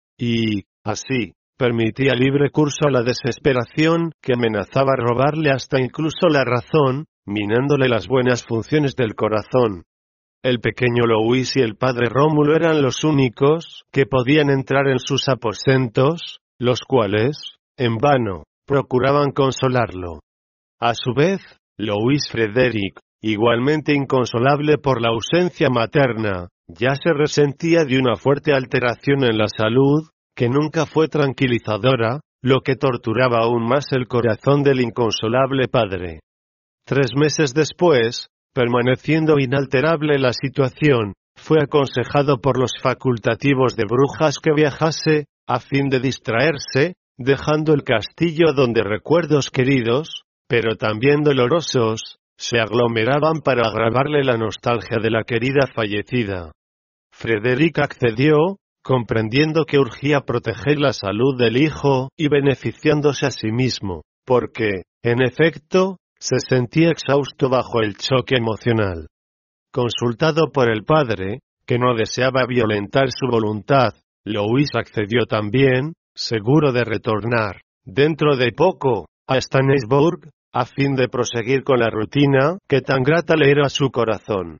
Y, así, permitía libre curso a la desesperación que amenazaba robarle hasta incluso la razón, minándole las buenas funciones del corazón. El pequeño Louis y el padre Rómulo eran los únicos que podían entrar en sus aposentos, los cuales, en vano, procuraban consolarlo. A su vez, Louis Frederick, igualmente inconsolable por la ausencia materna, ya se resentía de una fuerte alteración en la salud, que nunca fue tranquilizadora, lo que torturaba aún más el corazón del inconsolable padre. 3 meses después, permaneciendo inalterable la situación, fue aconsejado por los facultativos de Brujas que viajase, a fin de distraerse, dejando el castillo donde recuerdos queridos, pero también dolorosos, se aglomeraban para agravarle la nostalgia de la querida fallecida. Frederick accedió, comprendiendo que urgía proteger la salud del hijo y beneficiándose a sí mismo, porque, en efecto, se sentía exhausto bajo el choque emocional. Consultado por el padre, que no deseaba violentar su voluntad, Louis accedió también, seguro de retornar, dentro de poco, a Stanislaus, a fin de proseguir con la rutina que tan grata le era a su corazón.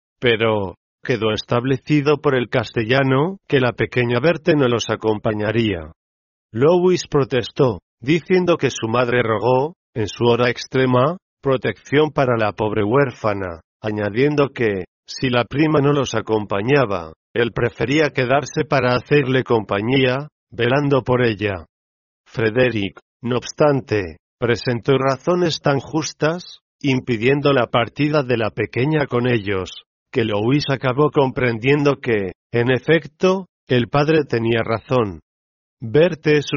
Pero, quedó establecido por el castellano que la pequeña Berthe no los acompañaría. Louis protestó, diciendo que su madre rogó, en su hora extrema, protección para la pobre huérfana, añadiendo que, si la prima no los acompañaba, él prefería quedarse para hacerle compañía, velando por ella. Frederick, no obstante, presentó razones tan justas, impidiendo la partida de la pequeña con ellos, que Louis acabó comprendiendo que, en efecto, el padre tenía razón. Berthe es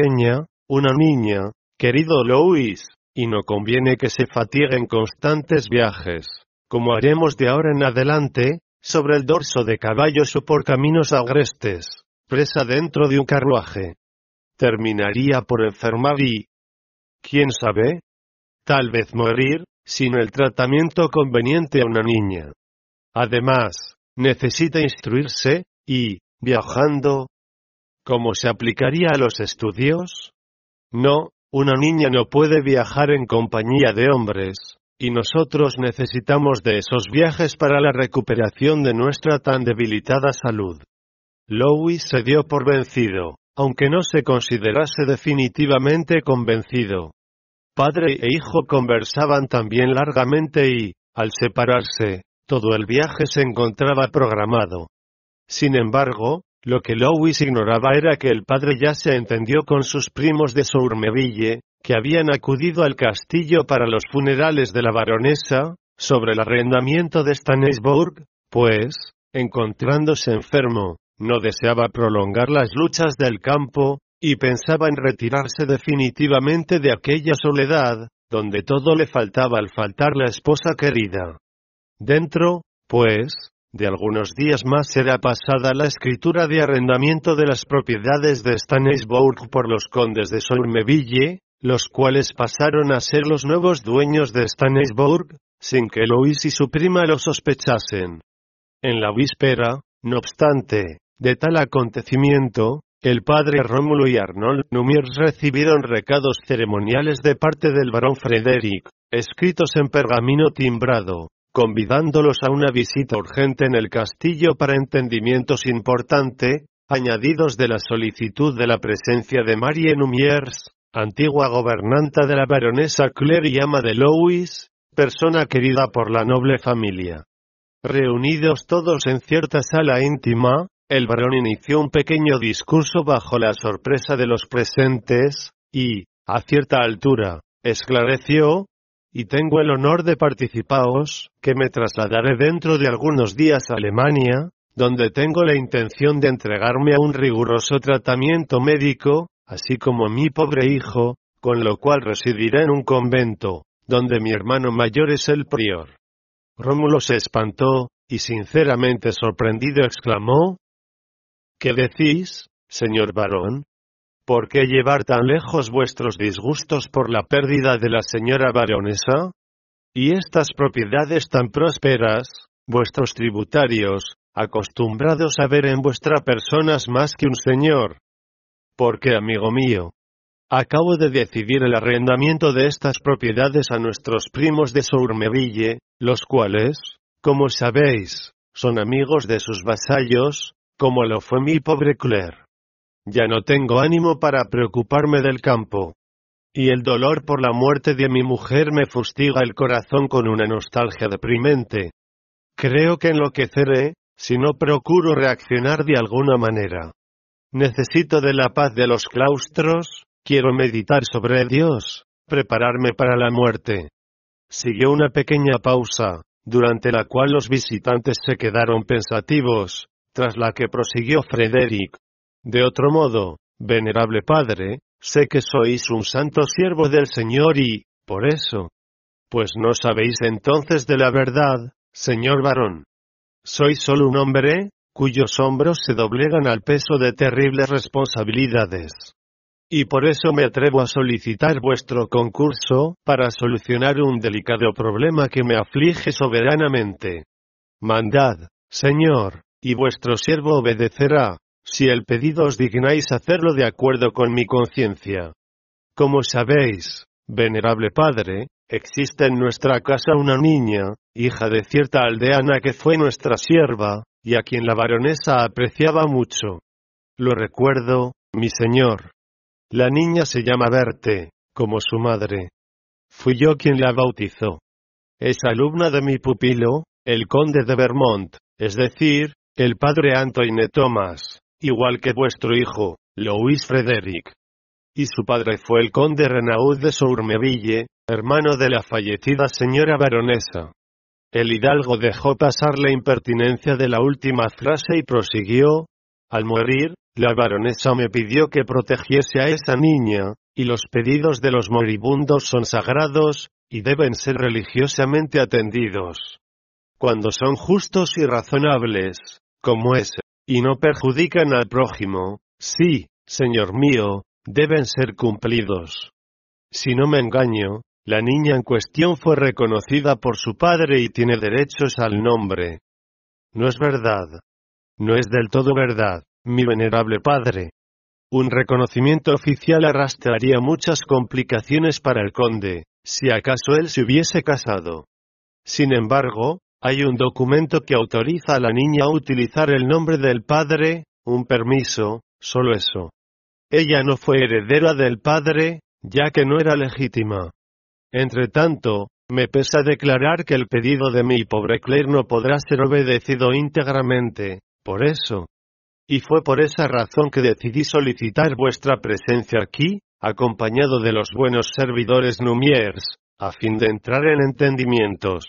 una niña, querido Louis, y no conviene que se fatigue en constantes viajes, como haremos de ahora en adelante, sobre el dorso de caballos o por caminos agrestes, presa dentro de un carruaje. Terminaría por enfermar y, ¿quién sabe? Tal vez morir, sin el tratamiento conveniente a una niña. Además, necesita instruirse, y, viajando, ¿cómo se aplicaría a los estudios? No, una niña no puede viajar en compañía de hombres, y nosotros necesitamos de esos viajes para la recuperación de nuestra tan debilitada salud. Louis se dio por vencido, aunque no se considerase definitivamente convencido. Padre e hijo conversaban también largamente y, al separarse, todo el viaje se encontraba programado. Sin embargo, lo que Louis ignoraba era que el padre ya se entendió con sus primos de Sourmeville, que habían acudido al castillo para los funerales de la baronesa, sobre el arrendamiento de Stannisburg, pues, encontrándose enfermo, no deseaba prolongar las luchas del campo, y pensaba en retirarse definitivamente de aquella soledad, donde todo le faltaba al faltar la esposa querida. Dentro, pues, de algunos días más será pasada la escritura de arrendamiento de las propiedades de Stannisburg por los condes de Sourmeville, los cuales pasaron a ser los nuevos dueños de Stannisburg, sin que Louis y su prima lo sospechasen. En la víspera, no obstante, de tal acontecimiento, el padre Rómulo y Arnold Numiers recibieron recados ceremoniales de parte del barón Frederick, escritos en pergamino timbrado, convidándolos a una visita urgente en el castillo para entendimientos importante, añadidos de la solicitud de la presencia de Marie Numiers, antigua gobernanta de la baronesa Claire y ama de Louis, persona querida por la noble familia. Reunidos todos en cierta sala íntima, el barón inició un pequeño discurso bajo la sorpresa de los presentes, y, a cierta altura, esclareció: y tengo el honor de participaros, que me trasladaré dentro de algunos días a Alemania, donde tengo la intención de entregarme a un riguroso tratamiento médico, así como mi pobre hijo, con lo cual residiré en un convento, donde mi hermano mayor es el prior. Rómulo se espantó, y sinceramente sorprendido exclamó: ¿qué decís, señor barón? ¿Por qué llevar tan lejos vuestros disgustos por la pérdida de la señora baronesa? Y estas propiedades tan prósperas, vuestros tributarios, acostumbrados a ver en vuestra persona más que un señor. Porque, amigo mío, acabo de decidir el arrendamiento de estas propiedades a nuestros primos de Sourmeville, los cuales, como sabéis, son amigos de sus vasallos, como lo fue mi pobre Claire. Ya no tengo ánimo para preocuparme del campo. Y el dolor por la muerte de mi mujer me fustiga el corazón con una nostalgia deprimente. Creo que enloqueceré, si no procuro reaccionar de alguna manera. Necesito de la paz de los claustros, quiero meditar sobre Dios, prepararme para la muerte. Siguió una pequeña pausa, durante la cual los visitantes se quedaron pensativos, tras la que prosiguió Frederick. De otro modo, venerable padre, sé que sois un santo siervo del Señor y, por eso, pues no sabéis entonces de la verdad, señor barón. Soy solo un hombre, cuyos hombros se doblegan al peso de terribles responsabilidades. Y por eso me atrevo a solicitar vuestro concurso, para solucionar un delicado problema que me aflige soberanamente. Mandad, señor, y vuestro siervo obedecerá, si el pedido os dignáis hacerlo de acuerdo con mi conciencia. Como sabéis, venerable padre, existe en nuestra casa una niña, hija de cierta aldeana que fue nuestra sierva, y a quien la baronesa apreciaba mucho. Lo recuerdo, mi señor. La niña se llama Berthe, como su madre. Fui yo quien la bautizó. Es alumna de mi pupilo, el conde de Vermont, es decir, el padre Antoine Thomas, igual que vuestro hijo, Louis Frederick. Y su padre fue el conde Renaud de Sourmeville, hermano de la fallecida señora baronesa. El hidalgo dejó pasar la impertinencia de la última frase y prosiguió: al morir, La baronesa me pidió que protegiese a esa niña, y los pedidos de los moribundos son sagrados, y deben ser religiosamente atendidos. Cuando son justos y razonables, como ese, y no perjudican al prójimo, sí, señor mío, deben ser cumplidos. Si no me engaño, la niña en cuestión fue reconocida por su padre y tiene derechos al nombre. No es verdad. No es del todo verdad, mi venerable padre. Un reconocimiento oficial arrastraría muchas complicaciones para el conde, si acaso él se hubiese casado. Sin embargo, hay un documento que autoriza a la niña a utilizar el nombre del padre, un permiso, solo eso. Ella no fue heredera del padre, ya que no era legítima. Entretanto, me pesa declarar que el pedido de mi pobre Claire no podrá ser obedecido íntegramente, por eso. Y fue por esa razón que decidí solicitar vuestra presencia aquí, acompañado de los buenos servidores Numiers, a fin de entrar en entendimientos.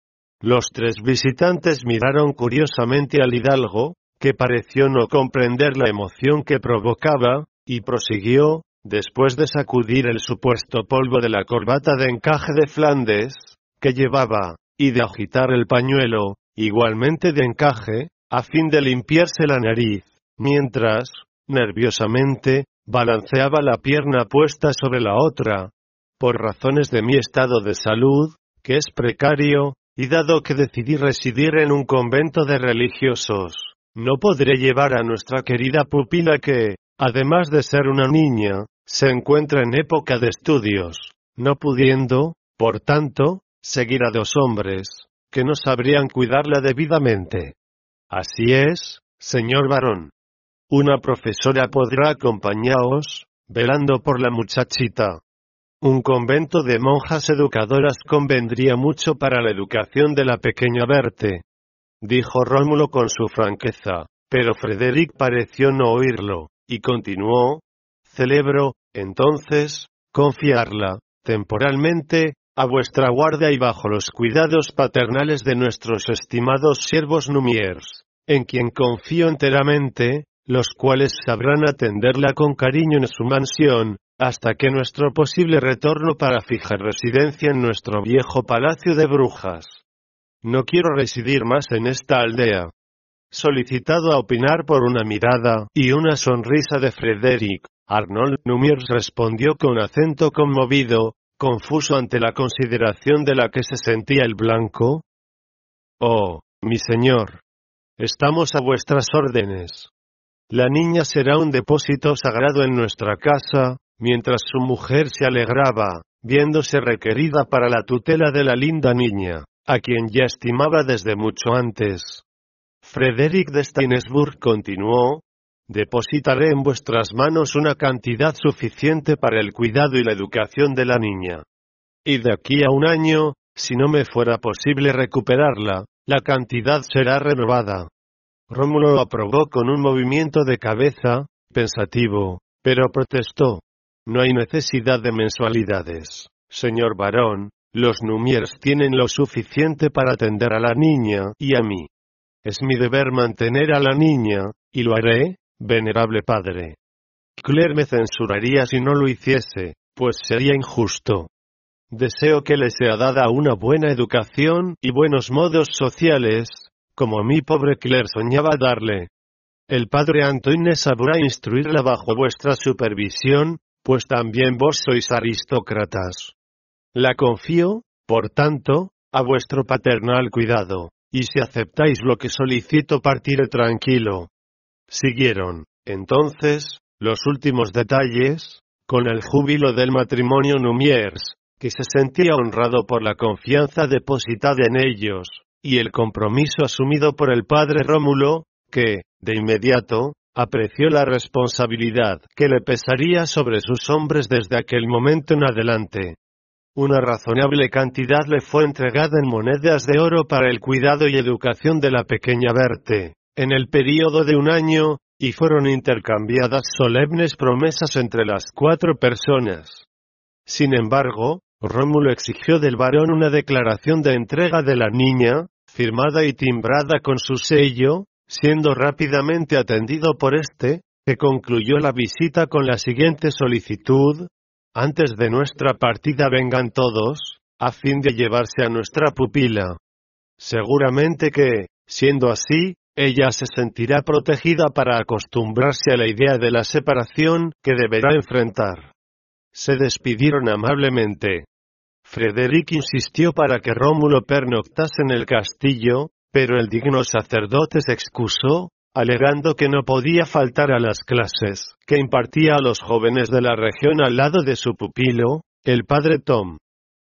Los tres visitantes miraron curiosamente al hidalgo, que pareció no comprender la emoción que provocaba, y prosiguió, después de sacudir el supuesto polvo de la corbata de encaje de Flandes, que llevaba, y de agitar el pañuelo, igualmente de encaje, a fin de limpiarse la nariz, mientras, nerviosamente, balanceaba la pierna puesta sobre la otra. Por razones de mi estado de salud, que es precario, y dado que decidí residir en un convento de religiosos, no podré llevar a nuestra querida pupila que, además de ser una niña, se encuentra en época de estudios, no pudiendo, por tanto, seguir a dos hombres, que no sabrían cuidarla debidamente. Así es, señor varón. Una profesora podrá acompañaros, velando por la muchachita. Un convento de monjas educadoras convendría mucho para la educación de la pequeña Berthe, dijo Rómulo con su franqueza, pero Frederick pareció no oírlo, y continuó, celebro, entonces, confiarla, temporalmente, a vuestra guardia y bajo los cuidados paternales de nuestros estimados siervos Numiers, en quien confío enteramente, los cuales sabrán atenderla con cariño en su mansión, hasta que nuestro posible retorno para fijar residencia en nuestro viejo palacio de brujas. No quiero residir más en esta aldea. Solicitado a opinar por una mirada y una sonrisa de Frederick, Arnold Numiers respondió con acento conmovido, confuso ante la consideración de la que se sentía el blanco. Oh, mi señor. Estamos a vuestras órdenes. La niña será un depósito sagrado en nuestra casa, mientras su mujer se alegraba, viéndose requerida para la tutela de la linda niña, a quien ya estimaba desde mucho antes. Frederick de Stainsburg continuó, depositaré en vuestras manos una cantidad suficiente para el cuidado y la educación de la niña. Y de aquí a un año, si no me fuera posible recuperarla, la cantidad será renovada. Rómulo lo aprobó con un movimiento de cabeza, pensativo, pero protestó. No hay necesidad de mensualidades, señor barón, los Numiers tienen lo suficiente para atender a la niña y a mí. Es mi deber mantener a la niña, y lo haré, venerable padre. Claire me censuraría si no lo hiciese, pues sería injusto. Deseo que le sea dada una buena educación y buenos modos sociales, como mi pobre Claire soñaba darle. El padre Antoine sabrá instruirla bajo vuestra supervisión, pues también vos sois aristócratas. La confío, por tanto, a vuestro paternal cuidado, y si aceptáis lo que solicito partiré tranquilo. Siguieron, entonces, los últimos detalles, con el júbilo del matrimonio Numiers, que se sentía honrado por la confianza depositada en ellos, y el compromiso asumido por el padre Rómulo, que, de inmediato, apreció la responsabilidad que le pesaría sobre sus hombres desde aquel momento en adelante. Una razonable cantidad le fue entregada en monedas de oro para el cuidado y educación de la pequeña Berthe, en el período de un año, y fueron intercambiadas solemnes promesas entre las cuatro personas. Sin embargo, Rómulo exigió del varón una declaración de entrega de la niña, firmada y timbrada con su sello, siendo rápidamente atendido por éste, que concluyó la visita con la siguiente solicitud: antes de nuestra partida vengan todos, a fin de llevarse a nuestra pupila. Seguramente que, siendo así, ella se sentirá protegida para acostumbrarse a la idea de la separación que deberá enfrentar. Se despidieron amablemente. Frederick insistió para que Rómulo pernoctase en el castillo, pero el digno sacerdote se excusó, alegando que no podía faltar a las clases que impartía a los jóvenes de la región al lado de su pupilo, el padre Tom.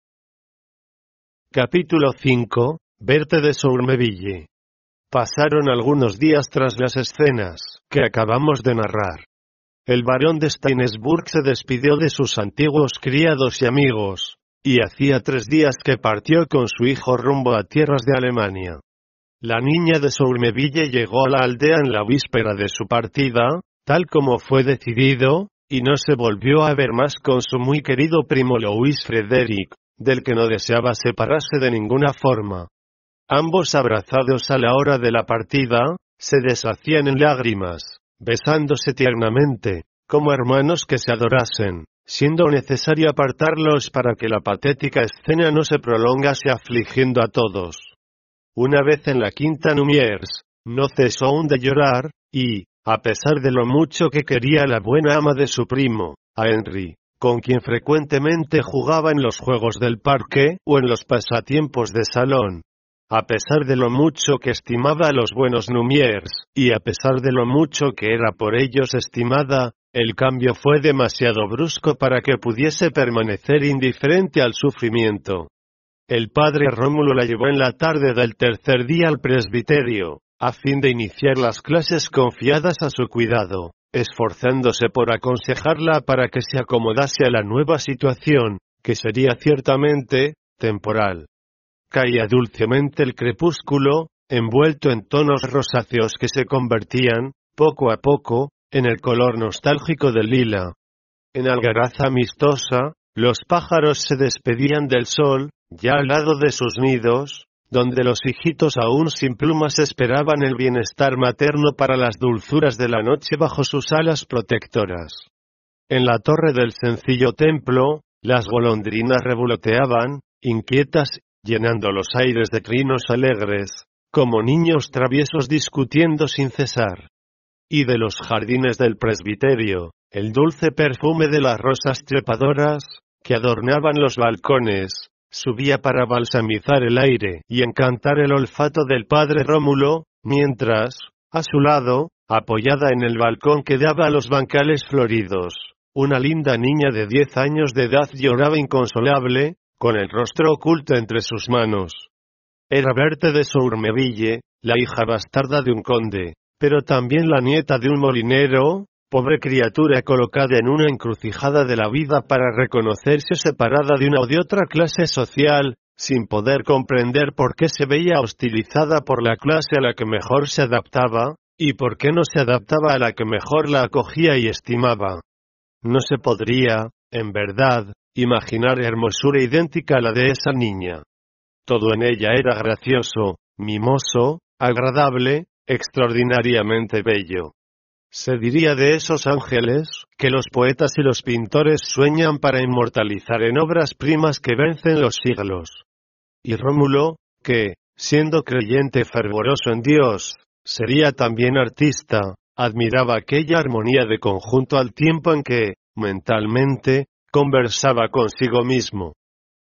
Capítulo 5. Berthe de Sourmeville. Pasaron algunos días tras las escenas que acabamos de narrar. El barón de Stainsburg se despidió de sus antiguos criados y amigos, y hacía 3 días que partió con su hijo rumbo a tierras de Alemania. La niña de Sourmeville llegó a la aldea en la víspera de su partida, tal como fue decidido, y no se volvió a ver más con su muy querido primo Louis Frederick, del que no deseaba separarse de ninguna forma. Ambos abrazados a la hora de la partida, se deshacían en lágrimas, besándose tiernamente, como hermanos que se adorasen, siendo necesario apartarlos para que la patética escena no se prolongase afligiendo a todos. Una vez en la quinta Numiers, no cesó aún de llorar, y, a pesar de lo mucho que quería la buena ama de su primo, a Henry, con quien frecuentemente jugaba en los juegos del parque o en los pasatiempos de salón, a pesar de lo mucho que estimaba a los buenos Numiers, y a pesar de lo mucho que era por ellos estimada, el cambio fue demasiado brusco para que pudiese permanecer indiferente al sufrimiento. El padre Rómulo la llevó en la tarde del tercer día al presbiterio, a fin de iniciar las clases confiadas a su cuidado, esforzándose por aconsejarla para que se acomodase a la nueva situación, que sería ciertamente temporal. Caía dulcemente el crepúsculo, envuelto en tonos rosáceos que se convertían, poco a poco, en el color nostálgico del lila. En algaraza amistosa, los pájaros se despedían del sol, ya al lado de sus nidos, donde los hijitos aún sin plumas esperaban el bienestar materno para las dulzuras de la noche bajo sus alas protectoras. En la torre del sencillo templo, las golondrinas revoloteaban, inquietas, llenando los aires de trinos alegres, como niños traviesos discutiendo sin cesar. Y de los jardines del presbiterio, el dulce perfume de las rosas trepadoras, que adornaban los balcones, subía para balsamizar el aire y encantar el olfato del padre Rómulo, mientras, a su lado, apoyada en el balcón que daba a los bancales floridos, una linda niña de 10 años de edad lloraba inconsolable, con el rostro oculto entre sus manos. Era Berthe de Sourmeville, la hija bastarda de un conde, pero también la nieta de un molinero, pobre criatura colocada en una encrucijada de la vida para reconocerse separada de una o de otra clase social, sin poder comprender por qué se veía hostilizada por la clase a la que mejor se adaptaba, y por qué no se adaptaba a la que mejor la acogía y estimaba. No se podría, en verdad, imaginar hermosura idéntica a la de esa niña. Todo en ella era gracioso, mimoso, agradable, extraordinariamente bello. Se diría de esos ángeles, que los poetas y los pintores sueñan para inmortalizar en obras primas que vencen los siglos. Y Rómulo, que, siendo creyente fervoroso en Dios, sería también artista, admiraba aquella armonía de conjunto al tiempo en que, mentalmente, conversaba consigo mismo.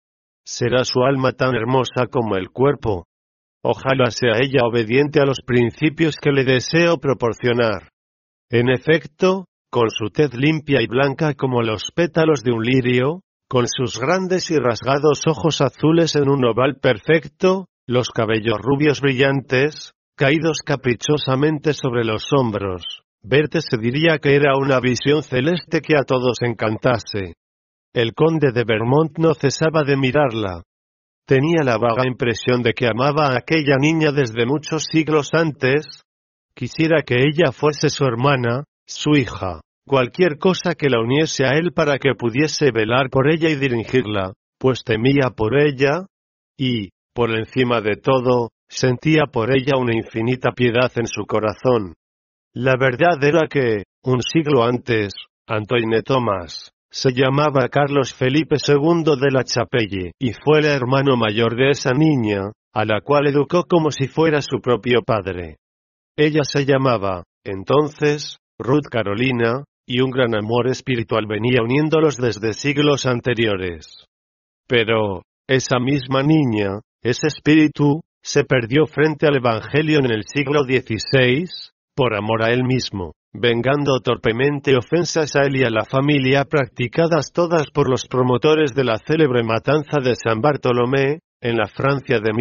¿Será su alma tan hermosa como el cuerpo? Ojalá sea ella obediente a los principios que le deseo proporcionar. En efecto, con su tez limpia y blanca como los pétalos de un lirio, con sus grandes y rasgados ojos azules en un oval perfecto, los cabellos rubios brillantes, caídos caprichosamente sobre los hombros, Berthe se diría que era una visión celeste que a todos encantase. El conde de Vermont no cesaba de mirarla. Tenía la vaga impresión de que amaba a aquella niña desde muchos siglos antes. Quisiera que ella fuese su hermana, su hija, cualquier cosa que la uniese a él para que pudiese velar por ella y dirigirla, pues temía por ella, y, por encima de todo, sentía por ella una infinita piedad en su corazón. La verdad era que, un siglo antes, Antoine Thomas se llamaba Carlos Felipe II de la Chapelle, y fue el hermano mayor de esa niña, a la cual educó como si fuera su propio padre. Ella se llamaba, entonces, Ruth Carolina, y un gran amor espiritual venía uniéndolos desde siglos anteriores. Pero, esa misma niña, ese espíritu, se perdió frente al Evangelio en el siglo XVI, por amor a él mismo, vengando torpemente ofensas a él y a la familia practicadas todas por los promotores de la célebre matanza de San Bartolomé, en la Francia de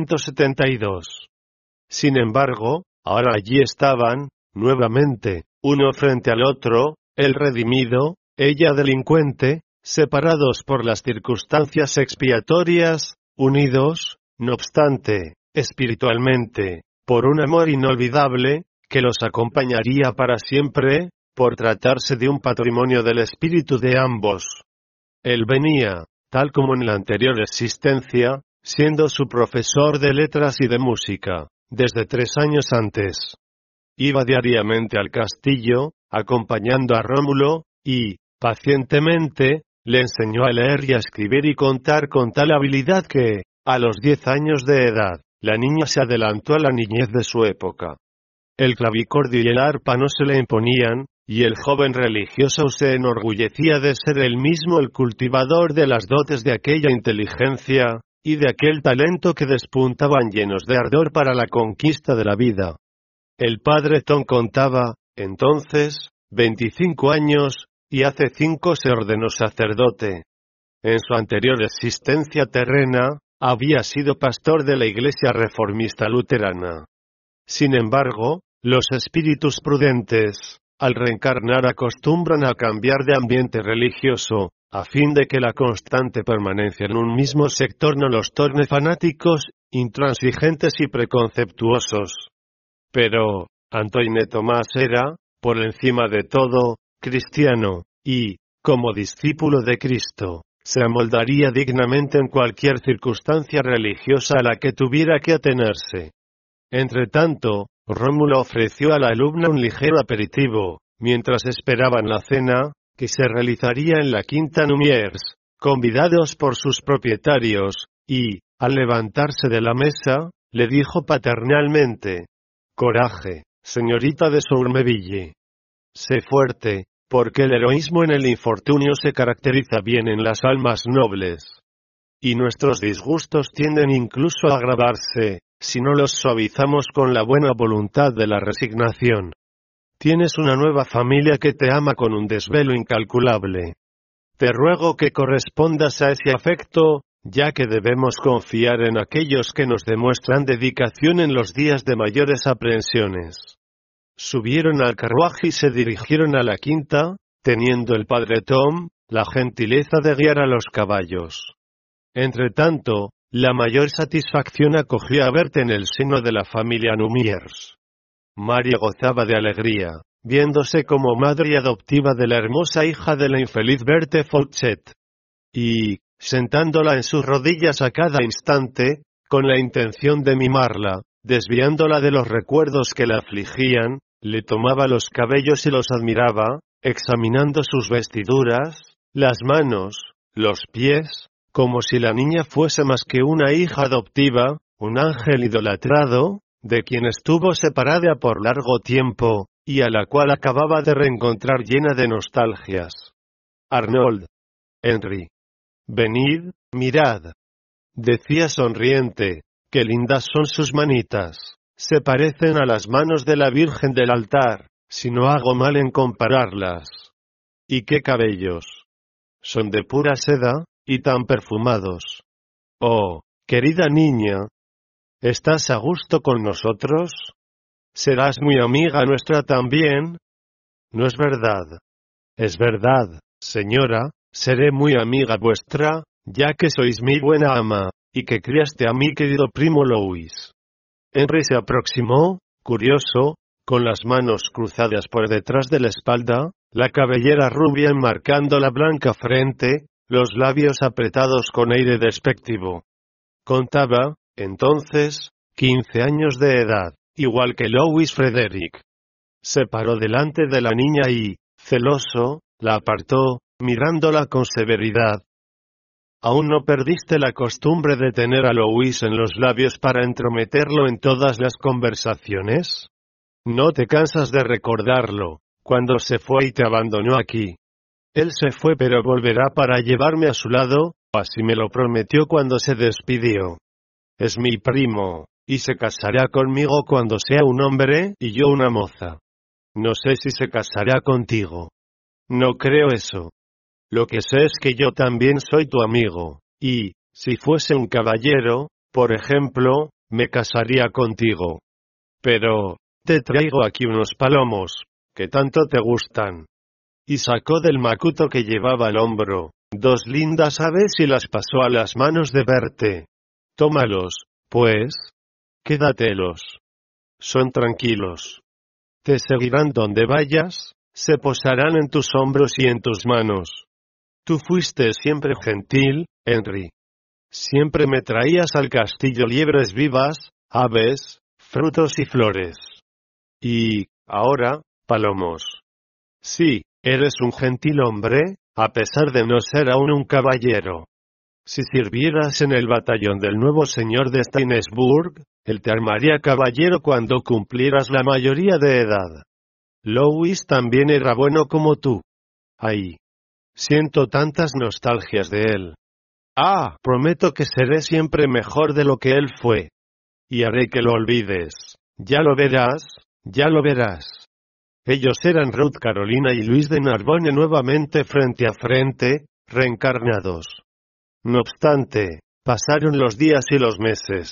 1572. Sin embargo, ahora allí estaban, nuevamente, uno frente al otro, él redimido, ella delincuente, separados por las circunstancias expiatorias, unidos, no obstante, espiritualmente, por un amor inolvidable, que los acompañaría para siempre, por tratarse de un patrimonio del espíritu de ambos. Él venía, tal como en la anterior existencia, siendo su profesor de letras y de música, desde 3 años antes. Iba diariamente al castillo, acompañando a Rómulo, y, pacientemente, le enseñó a leer y a escribir y contar con tal habilidad que, a los 10 años de edad, la niña se adelantó a la niñez de su época. El clavicordio y el arpa no se le imponían, y el joven religioso se enorgullecía de ser él mismo el cultivador de las dotes de aquella inteligencia, y de aquel talento que despuntaban llenos de ardor para la conquista de la vida. El padre Tom contaba, entonces, 25 años, y hace 5 se ordenó sacerdote. En su anterior existencia terrena, había sido pastor de la Iglesia Reformista Luterana. Sin embargo, los espíritus prudentes, al reencarnar acostumbran a cambiar de ambiente religioso, a fin de que la constante permanencia en un mismo sector no los torne fanáticos, intransigentes y preconceptuosos. Pero, Antoine Thomas era, por encima de todo, cristiano, y, como discípulo de Cristo, se amoldaría dignamente en cualquier circunstancia religiosa a la que tuviera que atenerse. Entretanto, Rómulo ofreció a la alumna un ligero aperitivo, mientras esperaban la cena, que se realizaría en la Quinta Numiers, convidados por sus propietarios, y, al levantarse de la mesa, le dijo paternalmente: «Coraje, señorita de Sourmeville. Sé fuerte, porque el heroísmo en el infortunio se caracteriza bien en las almas nobles. Y nuestros disgustos tienden incluso a agravarse, si no los suavizamos con la buena voluntad de la resignación. Tienes una nueva familia que te ama con un desvelo incalculable. Te ruego que correspondas a ese afecto, ya que debemos confiar en aquellos que nos demuestran dedicación en los días de mayores aprensiones». Subieron al carruaje y se dirigieron a la quinta, teniendo el padre Tom la gentileza de guiar a los caballos. Entretanto, la mayor satisfacción acogió a Berthe en el seno de la familia Numiers. María gozaba de alegría, viéndose como madre adoptiva de la hermosa hija de la infeliz Berthe Fauchet. Y, sentándola en sus rodillas a cada instante, con la intención de mimarla, desviándola de los recuerdos que la afligían, le tomaba los cabellos y los admiraba, examinando sus vestiduras, las manos, los pies, como si la niña fuese más que una hija adoptiva, un ángel idolatrado, de quien estuvo separada por largo tiempo, y a la cual acababa de reencontrar llena de nostalgias. Arnold. Henry. Venid, mirad. Decía sonriente, qué lindas son sus manitas. Se parecen a las manos de la Virgen del altar, si no hago mal en compararlas. ¿Y qué cabellos? Son de pura seda, y tan perfumados. Oh, querida niña, ¿estás a gusto con nosotros? ¿Serás muy amiga nuestra también? No es verdad. Es verdad, señora, seré muy amiga vuestra, ya que sois mi buena ama, y que criaste a mi querido primo Louis. Henry se aproximó, curioso, con las manos cruzadas por detrás de la espalda, la cabellera rubia enmarcando la blanca frente, los labios apretados con aire despectivo. Contaba, entonces, 15 años de edad, igual que Louis Frederick. Se paró delante de la niña y, celoso, la apartó, mirándola con severidad. ¿Aún no perdiste la costumbre de tener a Louis en los labios para entrometerlo en todas las conversaciones? ¿No te cansas de recordarlo, cuando se fue y te abandonó aquí? Él se fue pero volverá para llevarme a su lado, así me lo prometió cuando se despidió. Es mi primo, y se casará conmigo cuando sea un hombre y yo una moza. No sé si se casará contigo. No creo eso. Lo que sé es que yo también soy tu amigo, y, si fuese un caballero, por ejemplo, me casaría contigo. Pero, te traigo aquí unos palomos, que tanto te gustan. Y sacó del macuto que llevaba al hombro, 2 lindas aves y las pasó a las manos de Berthe. Tómalos, pues. Quédatelos. Son tranquilos. Te seguirán donde vayas, se posarán en tus hombros y en tus manos. Tú fuiste siempre gentil, Henry. Siempre me traías al castillo liebres vivas, aves, frutos y flores. Y, ahora, palomos. Sí, eres un gentil hombre, a pesar de no ser aún un caballero. Si sirvieras en el batallón del nuevo señor de Stainesburg, él te armaría caballero cuando cumplieras la mayoría de edad. Louis también era bueno como tú. Ay. Siento tantas nostalgias de él. Prometo que seré siempre mejor de lo que él fue. Y haré que lo olvides. Ya lo verás, ya lo verás. Ellos eran Ruth Carolina y Luis de Narbonne nuevamente frente a frente, reencarnados. No obstante, pasaron los días y los meses.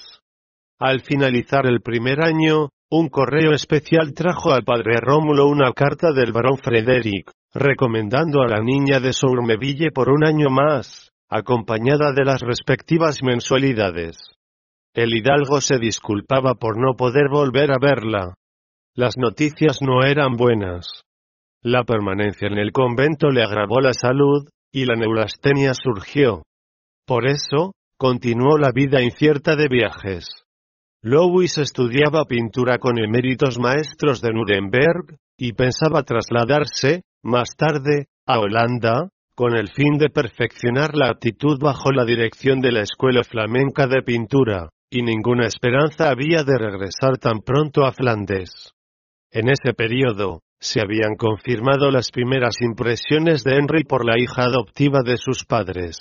Al finalizar el primer año, un correo especial trajo al padre Rómulo una carta del barón Frederick, recomendando a la niña de Sourmeville por un año más, acompañada de las respectivas mensualidades. El hidalgo se disculpaba por no poder volver a verla. Las noticias no eran buenas. La permanencia en el convento le agravó la salud, y la neurastenia surgió. Por eso, continuó la vida incierta de viajes. Louis estudiaba pintura con eméritos maestros de Nuremberg, y pensaba trasladarse, más tarde, a Holanda, con el fin de perfeccionar la aptitud bajo la dirección de la Escuela Flamenca de Pintura, y ninguna esperanza había de regresar tan pronto a Flandes. En ese periodo, se habían confirmado las primeras impresiones de Henry por la hija adoptiva de sus padres.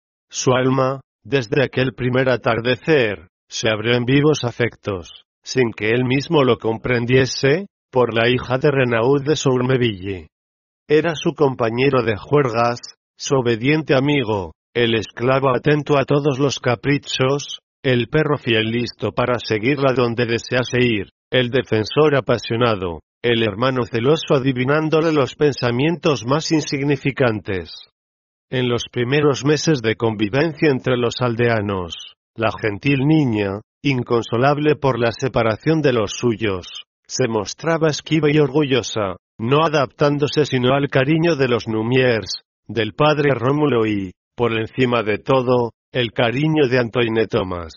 Su alma, desde aquel primer atardecer, se abrió en vivos afectos, sin que él mismo lo comprendiese, por la hija de Renaud de Sourmeville. Era su compañero de juergas, su obediente amigo, el esclavo atento a todos los caprichos, el perro fiel listo para seguirla donde desease ir, el defensor apasionado, el hermano celoso adivinándole los pensamientos más insignificantes. En los primeros meses de convivencia entre los aldeanos, la gentil niña, inconsolable por la separación de los suyos, se mostraba esquiva y orgullosa, no adaptándose sino al cariño de los Numiers, del padre Rómulo y, por encima de todo, el cariño de Antoine Thomas.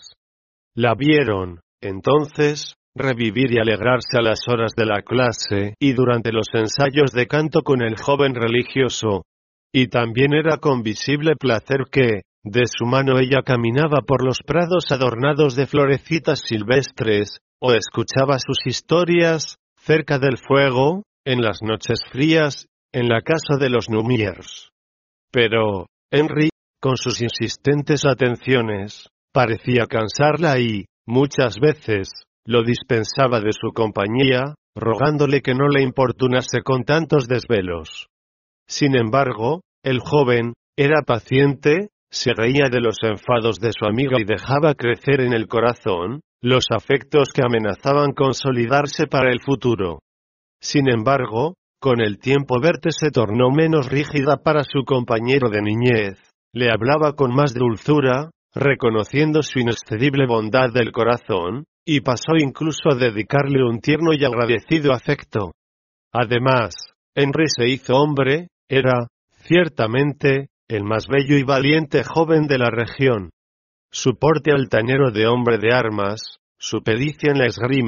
La vieron, entonces, revivir y alegrarse a las horas de la clase y durante los ensayos de canto con el joven religioso. Y también era con visible placer que, de su mano ella caminaba por los prados adornados de florecitas silvestres, o escuchaba sus historias, cerca del fuego, en las noches frías, en la casa de los Numiers. Pero, Henry, con sus insistentes atenciones, parecía cansarla y, muchas veces, lo dispensaba de su compañía, rogándole que no le importunase con tantos desvelos. Sin embargo, el joven, era paciente, se reía de los enfados de su amiga y dejaba crecer en el corazón, los afectos que amenazaban consolidarse para el futuro. Sin embargo, con el tiempo Berthe se tornó menos rígida para su compañero de niñez, le hablaba con más dulzura, reconociendo su inexcedible bondad del corazón, y pasó incluso a dedicarle un tierno y agradecido afecto. Además, Henry se hizo hombre, era, ciertamente, el más bello y valiente joven de la región. Su porte altanero de hombre de armas, su pericia en la esgrima,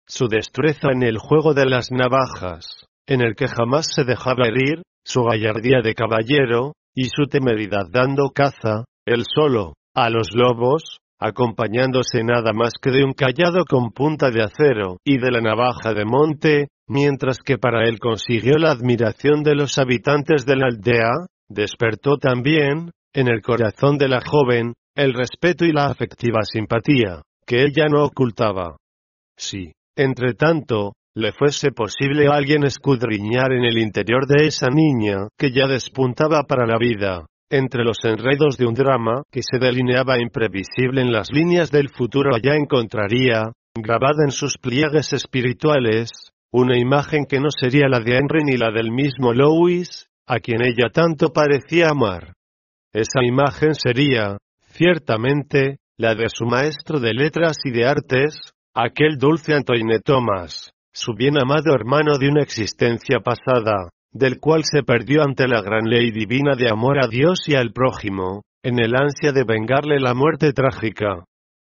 su destreza en el juego de las navajas, en el que jamás se dejaba herir, su gallardía de caballero, y su temeridad dando caza, él solo, a los lobos, acompañándose nada más que de un cayado con punta de acero y de la navaja de monte, mientras que para él consiguió la admiración de los habitantes de la aldea, despertó también, en el corazón de la joven, el respeto y la afectiva simpatía, que ella no ocultaba. Si, entre tanto, le fuese posible a alguien escudriñar en el interior de esa niña, que ya despuntaba para la vida, entre los enredos de un drama que se delineaba imprevisible en las líneas del futuro, allá encontraría, grabada en sus pliegues espirituales, una imagen que no sería la de Henry ni la del mismo Louis, a quien ella tanto parecía amar. Esa imagen sería, ciertamente, la de su maestro de letras y de artes, aquel dulce Antoine Thomas, su bien amado hermano de una existencia pasada, del cual se perdió ante la gran ley divina de amor a Dios y al prójimo, en el ansia de vengarle la muerte trágica.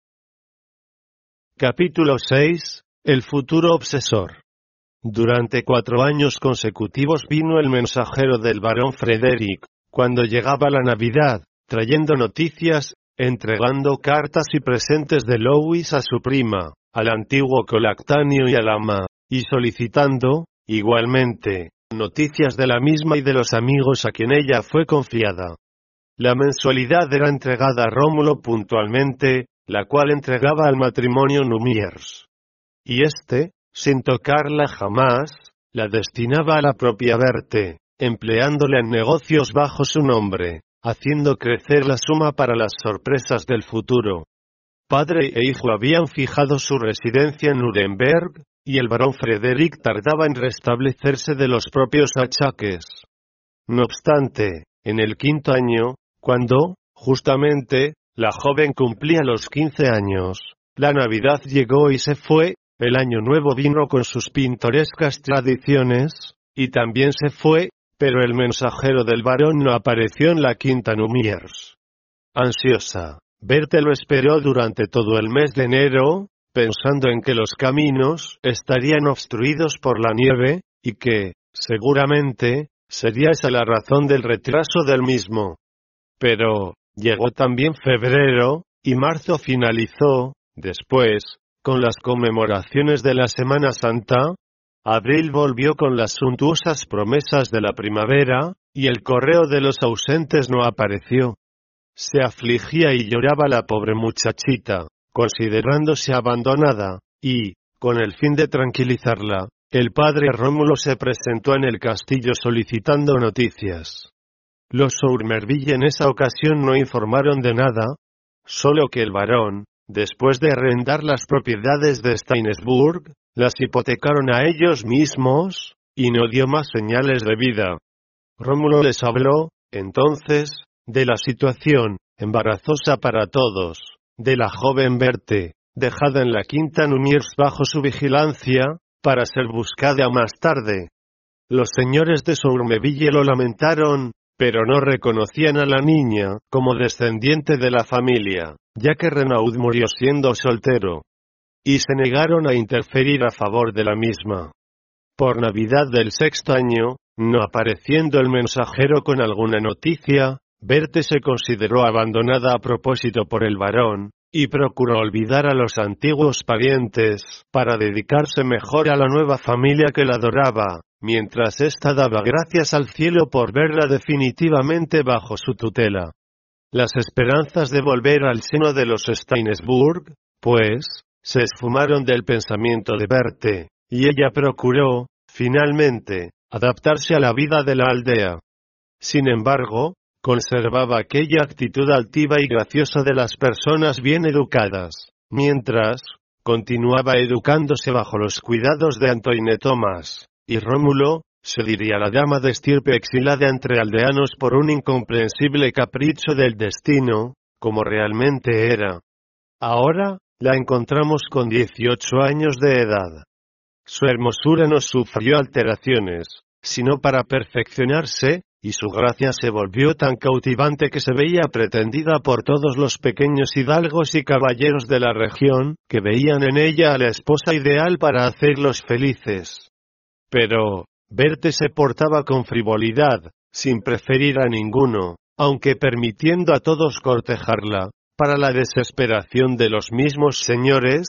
Capítulo 6. El futuro obsesor. Durante 4 años consecutivos vino el mensajero del barón Frederick, cuando llegaba la Navidad, trayendo noticias, entregando cartas y presentes de Louis a su prima, al antiguo colactanio y al ama, y solicitando, igualmente, noticias de la misma y de los amigos a quien ella fue confiada. La mensualidad era entregada a Rómulo puntualmente, la cual entregaba al matrimonio Numiers. Y éste, sin tocarla jamás, la destinaba a la propia Berthe, empleándola en negocios bajo su nombre, haciendo crecer la suma para las sorpresas del futuro. Padre e hijo habían fijado su residencia en Nuremberg, y el barón Frederick tardaba en restablecerse de los propios achaques. No obstante, en el 5.º año, cuando, justamente, la joven cumplía los 15 años, la Navidad llegó y se fue, el Año Nuevo vino con sus pintorescas tradiciones, y también se fue, pero el mensajero del barón no apareció en la quinta Numiers. Ansiosa, Berthe lo esperó durante todo el mes de enero, pensando en que los caminos estarían obstruidos por la nieve, y que, seguramente, sería esa la razón del retraso del mismo. Pero, llegó también febrero, y marzo finalizó, después, con las conmemoraciones de la Semana Santa. Abril volvió con las suntuosas promesas de la primavera, y el correo de los ausentes no apareció. Se afligía y lloraba la pobre muchachita, considerándose abandonada, y, con el fin de tranquilizarla, el padre Rómulo se presentó en el castillo solicitando noticias. Los Sourmerville en esa ocasión no informaron de nada, solo que el barón, después de arrendar las propiedades de Steinsburg, las hipotecaron a ellos mismos, y no dio más señales de vida. Rómulo les habló, entonces, de la situación, embarazosa para todos, de la joven Berthe, dejada en la quinta Numiers bajo su vigilancia, para ser buscada más tarde. Los señores de Sourmerville lo lamentaron, pero no reconocían a la niña como descendiente de la familia, ya que Renaud murió siendo soltero. Y se negaron a interferir a favor de la misma. Por Navidad del 6.º año, no apareciendo el mensajero con alguna noticia, Berthe se consideró abandonada a propósito por el barón, y procuró olvidar a los antiguos parientes, para dedicarse mejor a la nueva familia que la adoraba, mientras ésta daba gracias al cielo por verla definitivamente bajo su tutela. Las esperanzas de volver al seno de los Steinsburg, pues, se esfumaron del pensamiento de Berthe, y ella procuró, finalmente, adaptarse a la vida de la aldea. Sin embargo, conservaba aquella actitud altiva y graciosa de las personas bien educadas, mientras, continuaba educándose bajo los cuidados de Antoine Thomas, y Rómulo, se diría la dama de estirpe exilada entre aldeanos por un incomprensible capricho del destino, como realmente era. Ahora, la encontramos con 18 años de edad. Su hermosura no sufrió alteraciones, sino para perfeccionarse, y su gracia se volvió tan cautivante que se veía pretendida por todos los pequeños hidalgos y caballeros de la región, que veían en ella a la esposa ideal para hacerlos felices. Pero, Berthe se portaba con frivolidad, sin preferir a ninguno, aunque permitiendo a todos cortejarla, para la desesperación de los mismos señores,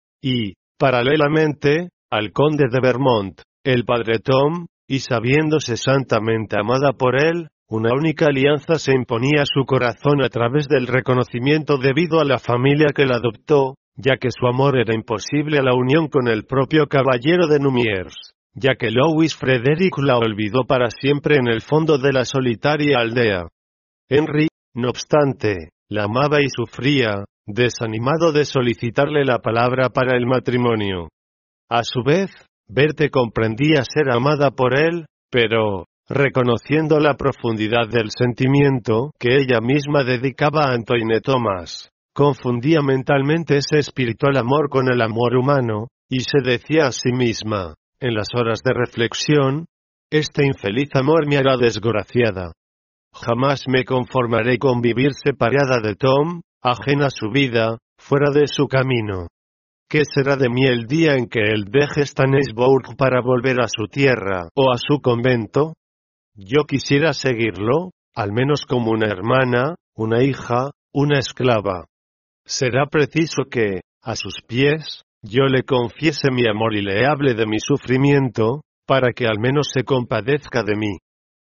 y, paralelamente, al conde de Vermont, el padre Tom, y sabiéndose santamente amada por él, una única alianza se imponía a su corazón a través del reconocimiento debido a la familia que la adoptó, ya que su amor era imposible a la unión con el propio caballero de Numiers, ya que Louis Frederick la olvidó para siempre en el fondo de la solitaria aldea. Henry, no obstante, la amaba y sufría, desanimado de solicitarle la palabra para el matrimonio. A su vez, Berthe comprendía ser amada por él, pero, reconociendo la profundidad del sentimiento que ella misma dedicaba a Antoine Thomas, confundía mentalmente ese espiritual amor con el amor humano, y se decía a sí misma, en las horas de reflexión, este infeliz amor me hará desgraciada. Jamás me conformaré con vivir separada de Tom, ajena a su vida, fuera de su camino. ¿Qué será de mí el día en que él deje Stannisburg para volver a su tierra o a su convento? Yo quisiera seguirlo, al menos como una hermana, una hija, una esclava. Será preciso que, a sus pies, yo le confiese mi amor y le hable de mi sufrimiento, para que al menos se compadezca de mí.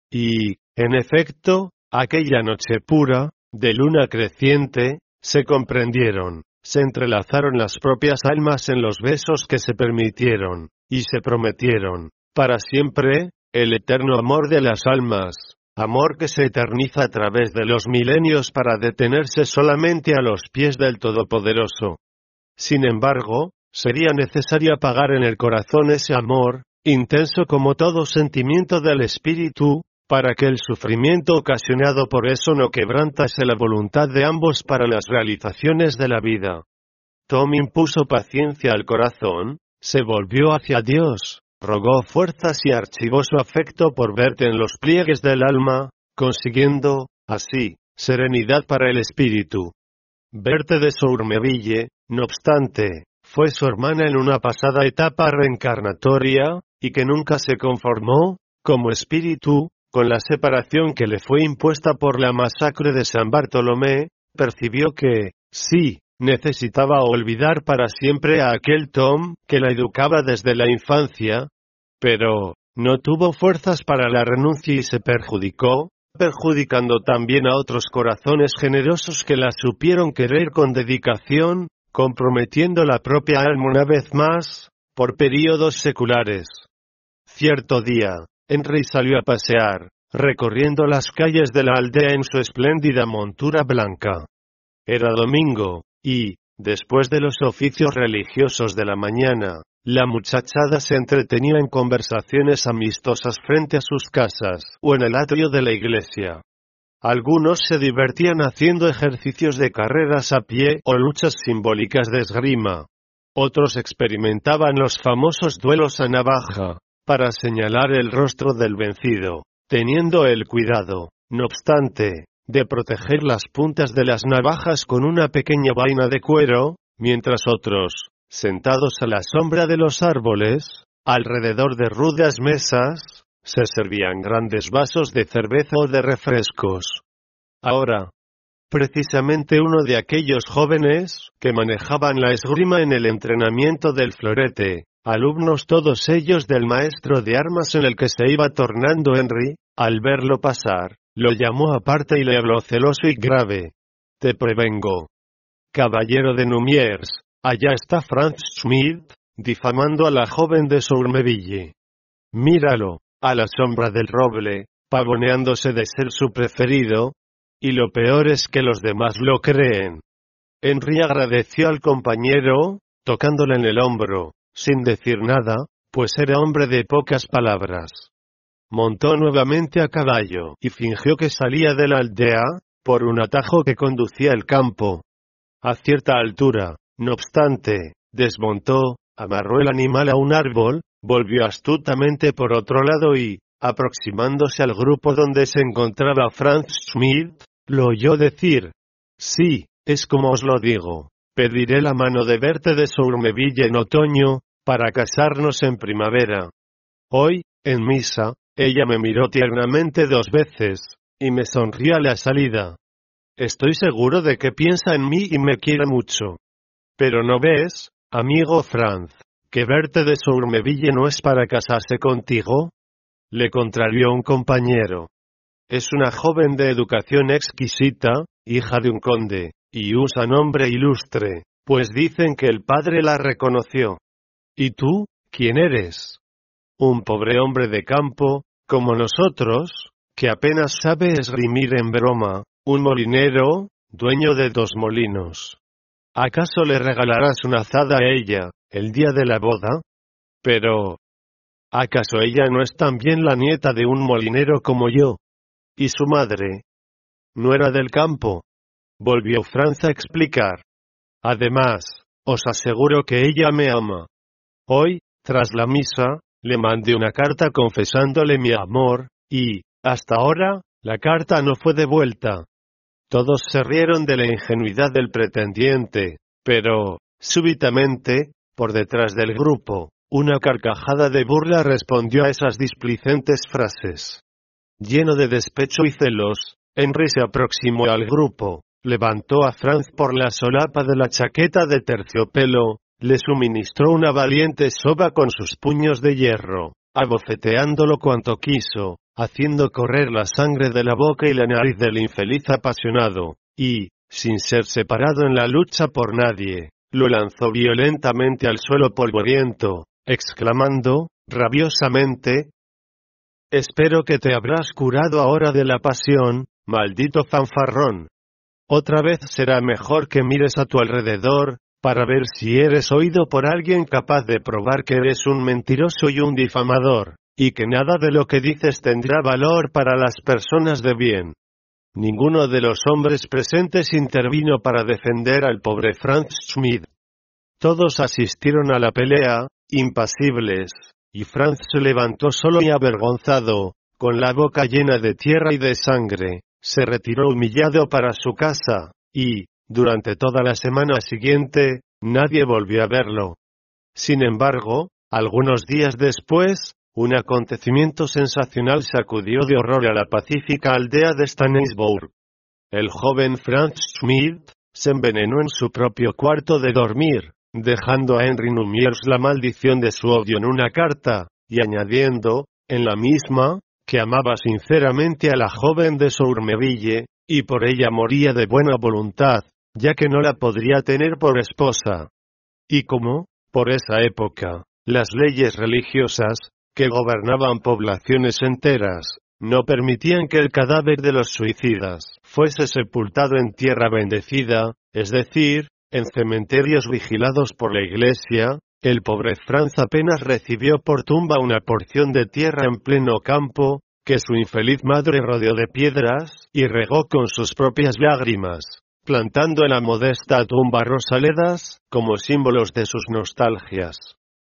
Y, en efecto, aquella noche pura, de luna creciente, se comprendieron. Se entrelazaron las propias almas en los besos que se permitieron, y se prometieron, para siempre, el eterno amor de las almas, amor que se eterniza a través de los milenios para detenerse solamente a los pies del Todopoderoso. Sin embargo, sería necesario apagar en el corazón ese amor, intenso como todo sentimiento del espíritu, para que el sufrimiento ocasionado por eso no quebrantase la voluntad de ambos para las realizaciones de la vida. Tom impuso paciencia al corazón, se volvió hacia Dios, rogó fuerzas y archivó su afecto por Berthe en los pliegues del alma, consiguiendo, así, serenidad para el espíritu. Berthe de Sourmeville, no obstante, fue su hermana en una pasada etapa reencarnatoria, y que nunca se conformó, como espíritu, con la separación que le fue impuesta por la masacre de San Bartolomé, percibió que, sí, necesitaba olvidar para siempre a aquel Tom, que la educaba desde la infancia, pero, no tuvo fuerzas para la renuncia y se perjudicó, perjudicando también a otros corazones generosos que la supieron querer con dedicación, comprometiendo la propia alma una vez más, por períodos seculares. Cierto día, Henry salió a pasear, recorriendo las calles de la aldea en su espléndida montura blanca. Era domingo, y, después de los oficios religiosos de la mañana, la muchachada se entretenía en conversaciones amistosas frente a sus casas, o en el atrio de la iglesia. Algunos se divertían haciendo ejercicios de carreras a pie o luchas simbólicas de esgrima. Otros experimentaban los famosos duelos a navaja, para señalar el rostro del vencido, teniendo el cuidado, no obstante, de proteger las puntas de las navajas con una pequeña vaina de cuero, mientras otros, sentados a la sombra de los árboles, alrededor de rudas mesas, se servían grandes vasos de cerveza o de refrescos. Ahora, precisamente uno de aquellos jóvenes, que manejaban la esgrima en el entrenamiento del florete, alumnos todos ellos del maestro de armas en el que se iba tornando Henry, al verlo pasar, lo llamó aparte y le habló celoso y grave. Te prevengo. Caballero de Numiers, allá está Franz Schmidt, difamando a la joven de Sourmeville. Míralo, a la sombra del roble, pavoneándose de ser su preferido, y lo peor es que los demás lo creen. Henry agradeció al compañero, tocándole en el hombro, sin decir nada, pues era hombre de pocas palabras. Montó nuevamente a caballo y fingió que salía de la aldea, por un atajo que conducía al campo. A cierta altura, no obstante, desmontó, amarró el animal a un árbol, volvió astutamente por otro lado y, aproximándose al grupo donde se encontraba Franz Schmidt, lo oyó decir: «Sí, es como os lo digo. Pediré la mano de Berthe de Sourmeville en otoño, para casarnos en primavera». Hoy, en misa, ella me miró tiernamente 2 veces, y me sonrió a la salida. Estoy seguro de que piensa en mí y me quiere mucho. Pero ¿no ves, amigo Franz, que Berthe de Sourmeville no es para casarse contigo? Le contrarió un compañero. Es una joven de educación exquisita, hija de un conde, y usa nombre ilustre, pues dicen que el padre la reconoció. ¿Y tú, quién eres? Un pobre hombre de campo, como nosotros, que apenas sabe esgrimir en broma, un molinero, dueño de 2 molinos. ¿Acaso le regalarás una azada a ella, el día de la boda? Pero, ¿acaso ella no es también la nieta de un molinero como yo? ¿Y su madre? ¿No era del campo? Volvió Franz a explicar. Además, os aseguro que ella me ama. Hoy, tras la misa, le mandé una carta confesándole mi amor, y, hasta ahora, la carta no fue devuelta. Todos se rieron de la ingenuidad del pretendiente, pero, súbitamente, por detrás del grupo, una carcajada de burla respondió a esas displicentes frases. Lleno de despecho y celos, Henry se aproximó al grupo, levantó a Franz por la solapa de la chaqueta de terciopelo, le suministró una valiente soga con sus puños de hierro, abofeteándolo cuanto quiso, haciendo correr la sangre de la boca y la nariz del infeliz apasionado, y, sin ser separado en la lucha por nadie, lo lanzó violentamente al suelo polvoriento, exclamando, rabiosamente: «Espero que te habrás curado ahora de la pasión, maldito fanfarrón. Otra vez será mejor que mires a tu alrededor, para ver si eres oído por alguien capaz de probar que eres un mentiroso y un difamador, y que nada de lo que dices tendrá valor para las personas de bien». Ninguno de los hombres presentes intervino para defender al pobre Franz Schmidt. Todos asistieron a la pelea, impasibles, y Franz se levantó solo y avergonzado, con la boca llena de tierra y de sangre, se retiró humillado para su casa, y, durante toda la semana siguiente, nadie volvió a verlo. Sin embargo, algunos días después, un acontecimiento sensacional sacudió de horror a la pacífica aldea de Stannisburg. El joven Franz Schmidt se envenenó en su propio cuarto de dormir, dejando a Henry Numiers la maldición de su odio en una carta, y añadiendo, en la misma, que amaba sinceramente a la joven de Sourmeville, y por ella moría de buena voluntad, ya que no la podría tener por esposa. Y como, por esa época, las leyes religiosas, que gobernaban poblaciones enteras, no permitían que el cadáver de los suicidas fuese sepultado en tierra bendecida, es decir, en cementerios vigilados por la Iglesia, el pobre Franz apenas recibió por tumba una porción de tierra en pleno campo, que su infeliz madre rodeó de piedras, y regó con sus propias lágrimas, plantando en la modesta tumba rosaledas, como símbolos de sus nostalgias.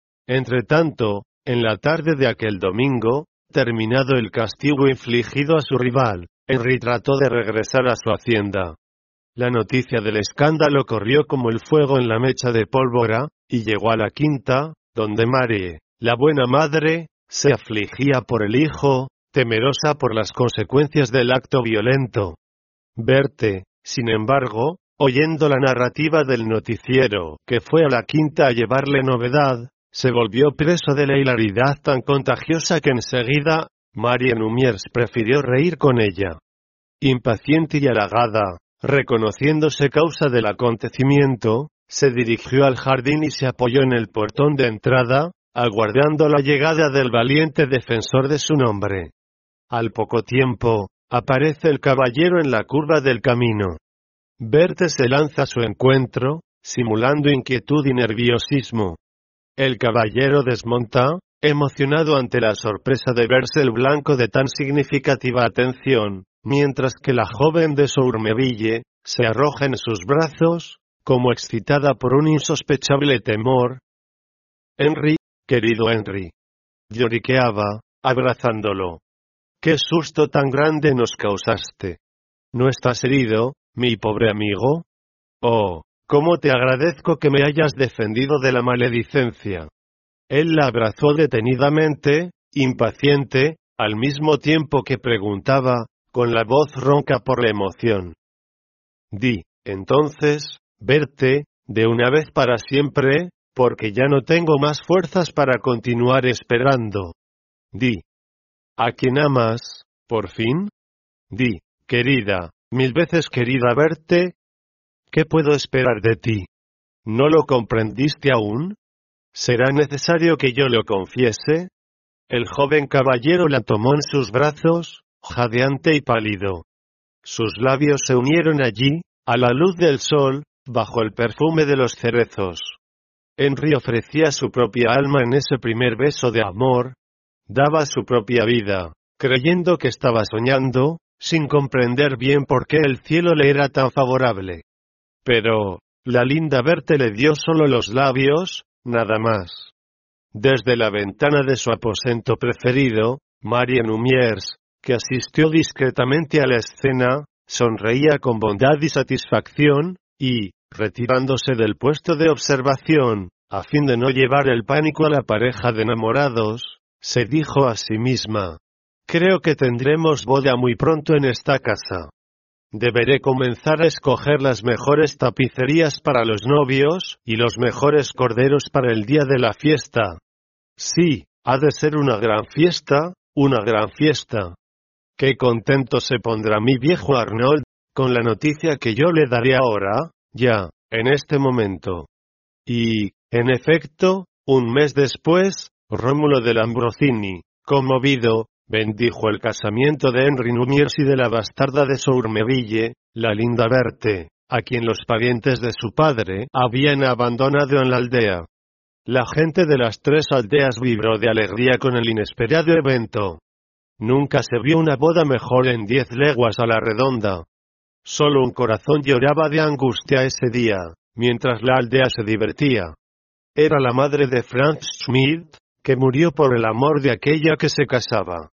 Entretanto, en la tarde de aquel domingo, terminado el castigo infligido a su rival, Henry trató de regresar a su hacienda. La noticia del escándalo corrió como el fuego en la mecha de pólvora, y llegó a la quinta, donde Mary, la buena madre, se afligía por el hijo, temerosa por las consecuencias del acto violento. Berthe, sin embargo, oyendo la narrativa del noticiero, que fue a la quinta a llevarle novedad, se volvió preso de la hilaridad tan contagiosa que enseguida, Marie Numiers prefirió reír con ella. Impaciente y halagada, reconociéndose causa del acontecimiento, se dirigió al jardín y se apoyó en el portón de entrada, aguardando la llegada del valiente defensor de su nombre. Al poco tiempo, aparece el caballero en la curva del camino. Berthe se lanza a su encuentro, simulando inquietud y nerviosismo. El caballero desmonta, emocionado ante la sorpresa de verse el blanco de tan significativa atención, mientras que la joven de Sourmeville se arroja en sus brazos, como excitada por un insospechable temor. «Henry, querido Henry», lloriqueaba, abrazándolo. ¡Qué susto tan grande nos causaste! ¿No estás herido, mi pobre amigo? Oh, cómo te agradezco que me hayas defendido de la maledicencia. Él la abrazó detenidamente, impaciente, al mismo tiempo que preguntaba, con la voz ronca por la emoción. Di, entonces, verte, de una vez para siempre, porque ya no tengo más fuerzas para continuar esperando. Di. ¿A quién amas, por fin? Di, querida, 1000 veces querida verte. ¿Qué puedo esperar de ti? ¿No lo comprendiste aún? ¿Será necesario que yo lo confiese? El joven caballero la tomó en sus brazos, jadeante y pálido. Sus labios se unieron allí, a la luz del sol, bajo el perfume de los cerezos. Henry ofrecía su propia alma en ese primer beso de amor, daba su propia vida, creyendo que estaba soñando, sin comprender bien por qué el cielo le era tan favorable. Pero, la linda Berthe le dio solo los labios, nada más. Desde la ventana de su aposento preferido, Marie Numiers, que asistió discretamente a la escena, sonreía con bondad y satisfacción, y, retirándose del puesto de observación, a fin de no llevar el pánico a la pareja de enamorados, se dijo a sí misma: creo que tendremos boda muy pronto en esta casa. Deberé comenzar a escoger las mejores tapicerías para los novios, y los mejores corderos para el día de la fiesta. Sí, ha de ser una gran fiesta, una gran fiesta. Qué contento se pondrá mi viejo Arnold, con la noticia que yo le daré ahora, ya, en este momento. Y, en efecto, un mes después, Rómulo de Lambrosini, conmovido, bendijo el casamiento de Henry Numiers y de la bastarda de Sourmeville, la linda Berthe, a quien los parientes de su padre habían abandonado en la aldea. La gente de las 3 aldeas vibró de alegría con el inesperado evento. Nunca se vio una boda mejor en 10 leguas a la redonda. Solo un corazón lloraba de angustia ese día, mientras la aldea se divertía. Era la madre de Franz Schmidt, que murió por el amor de aquella que se casaba.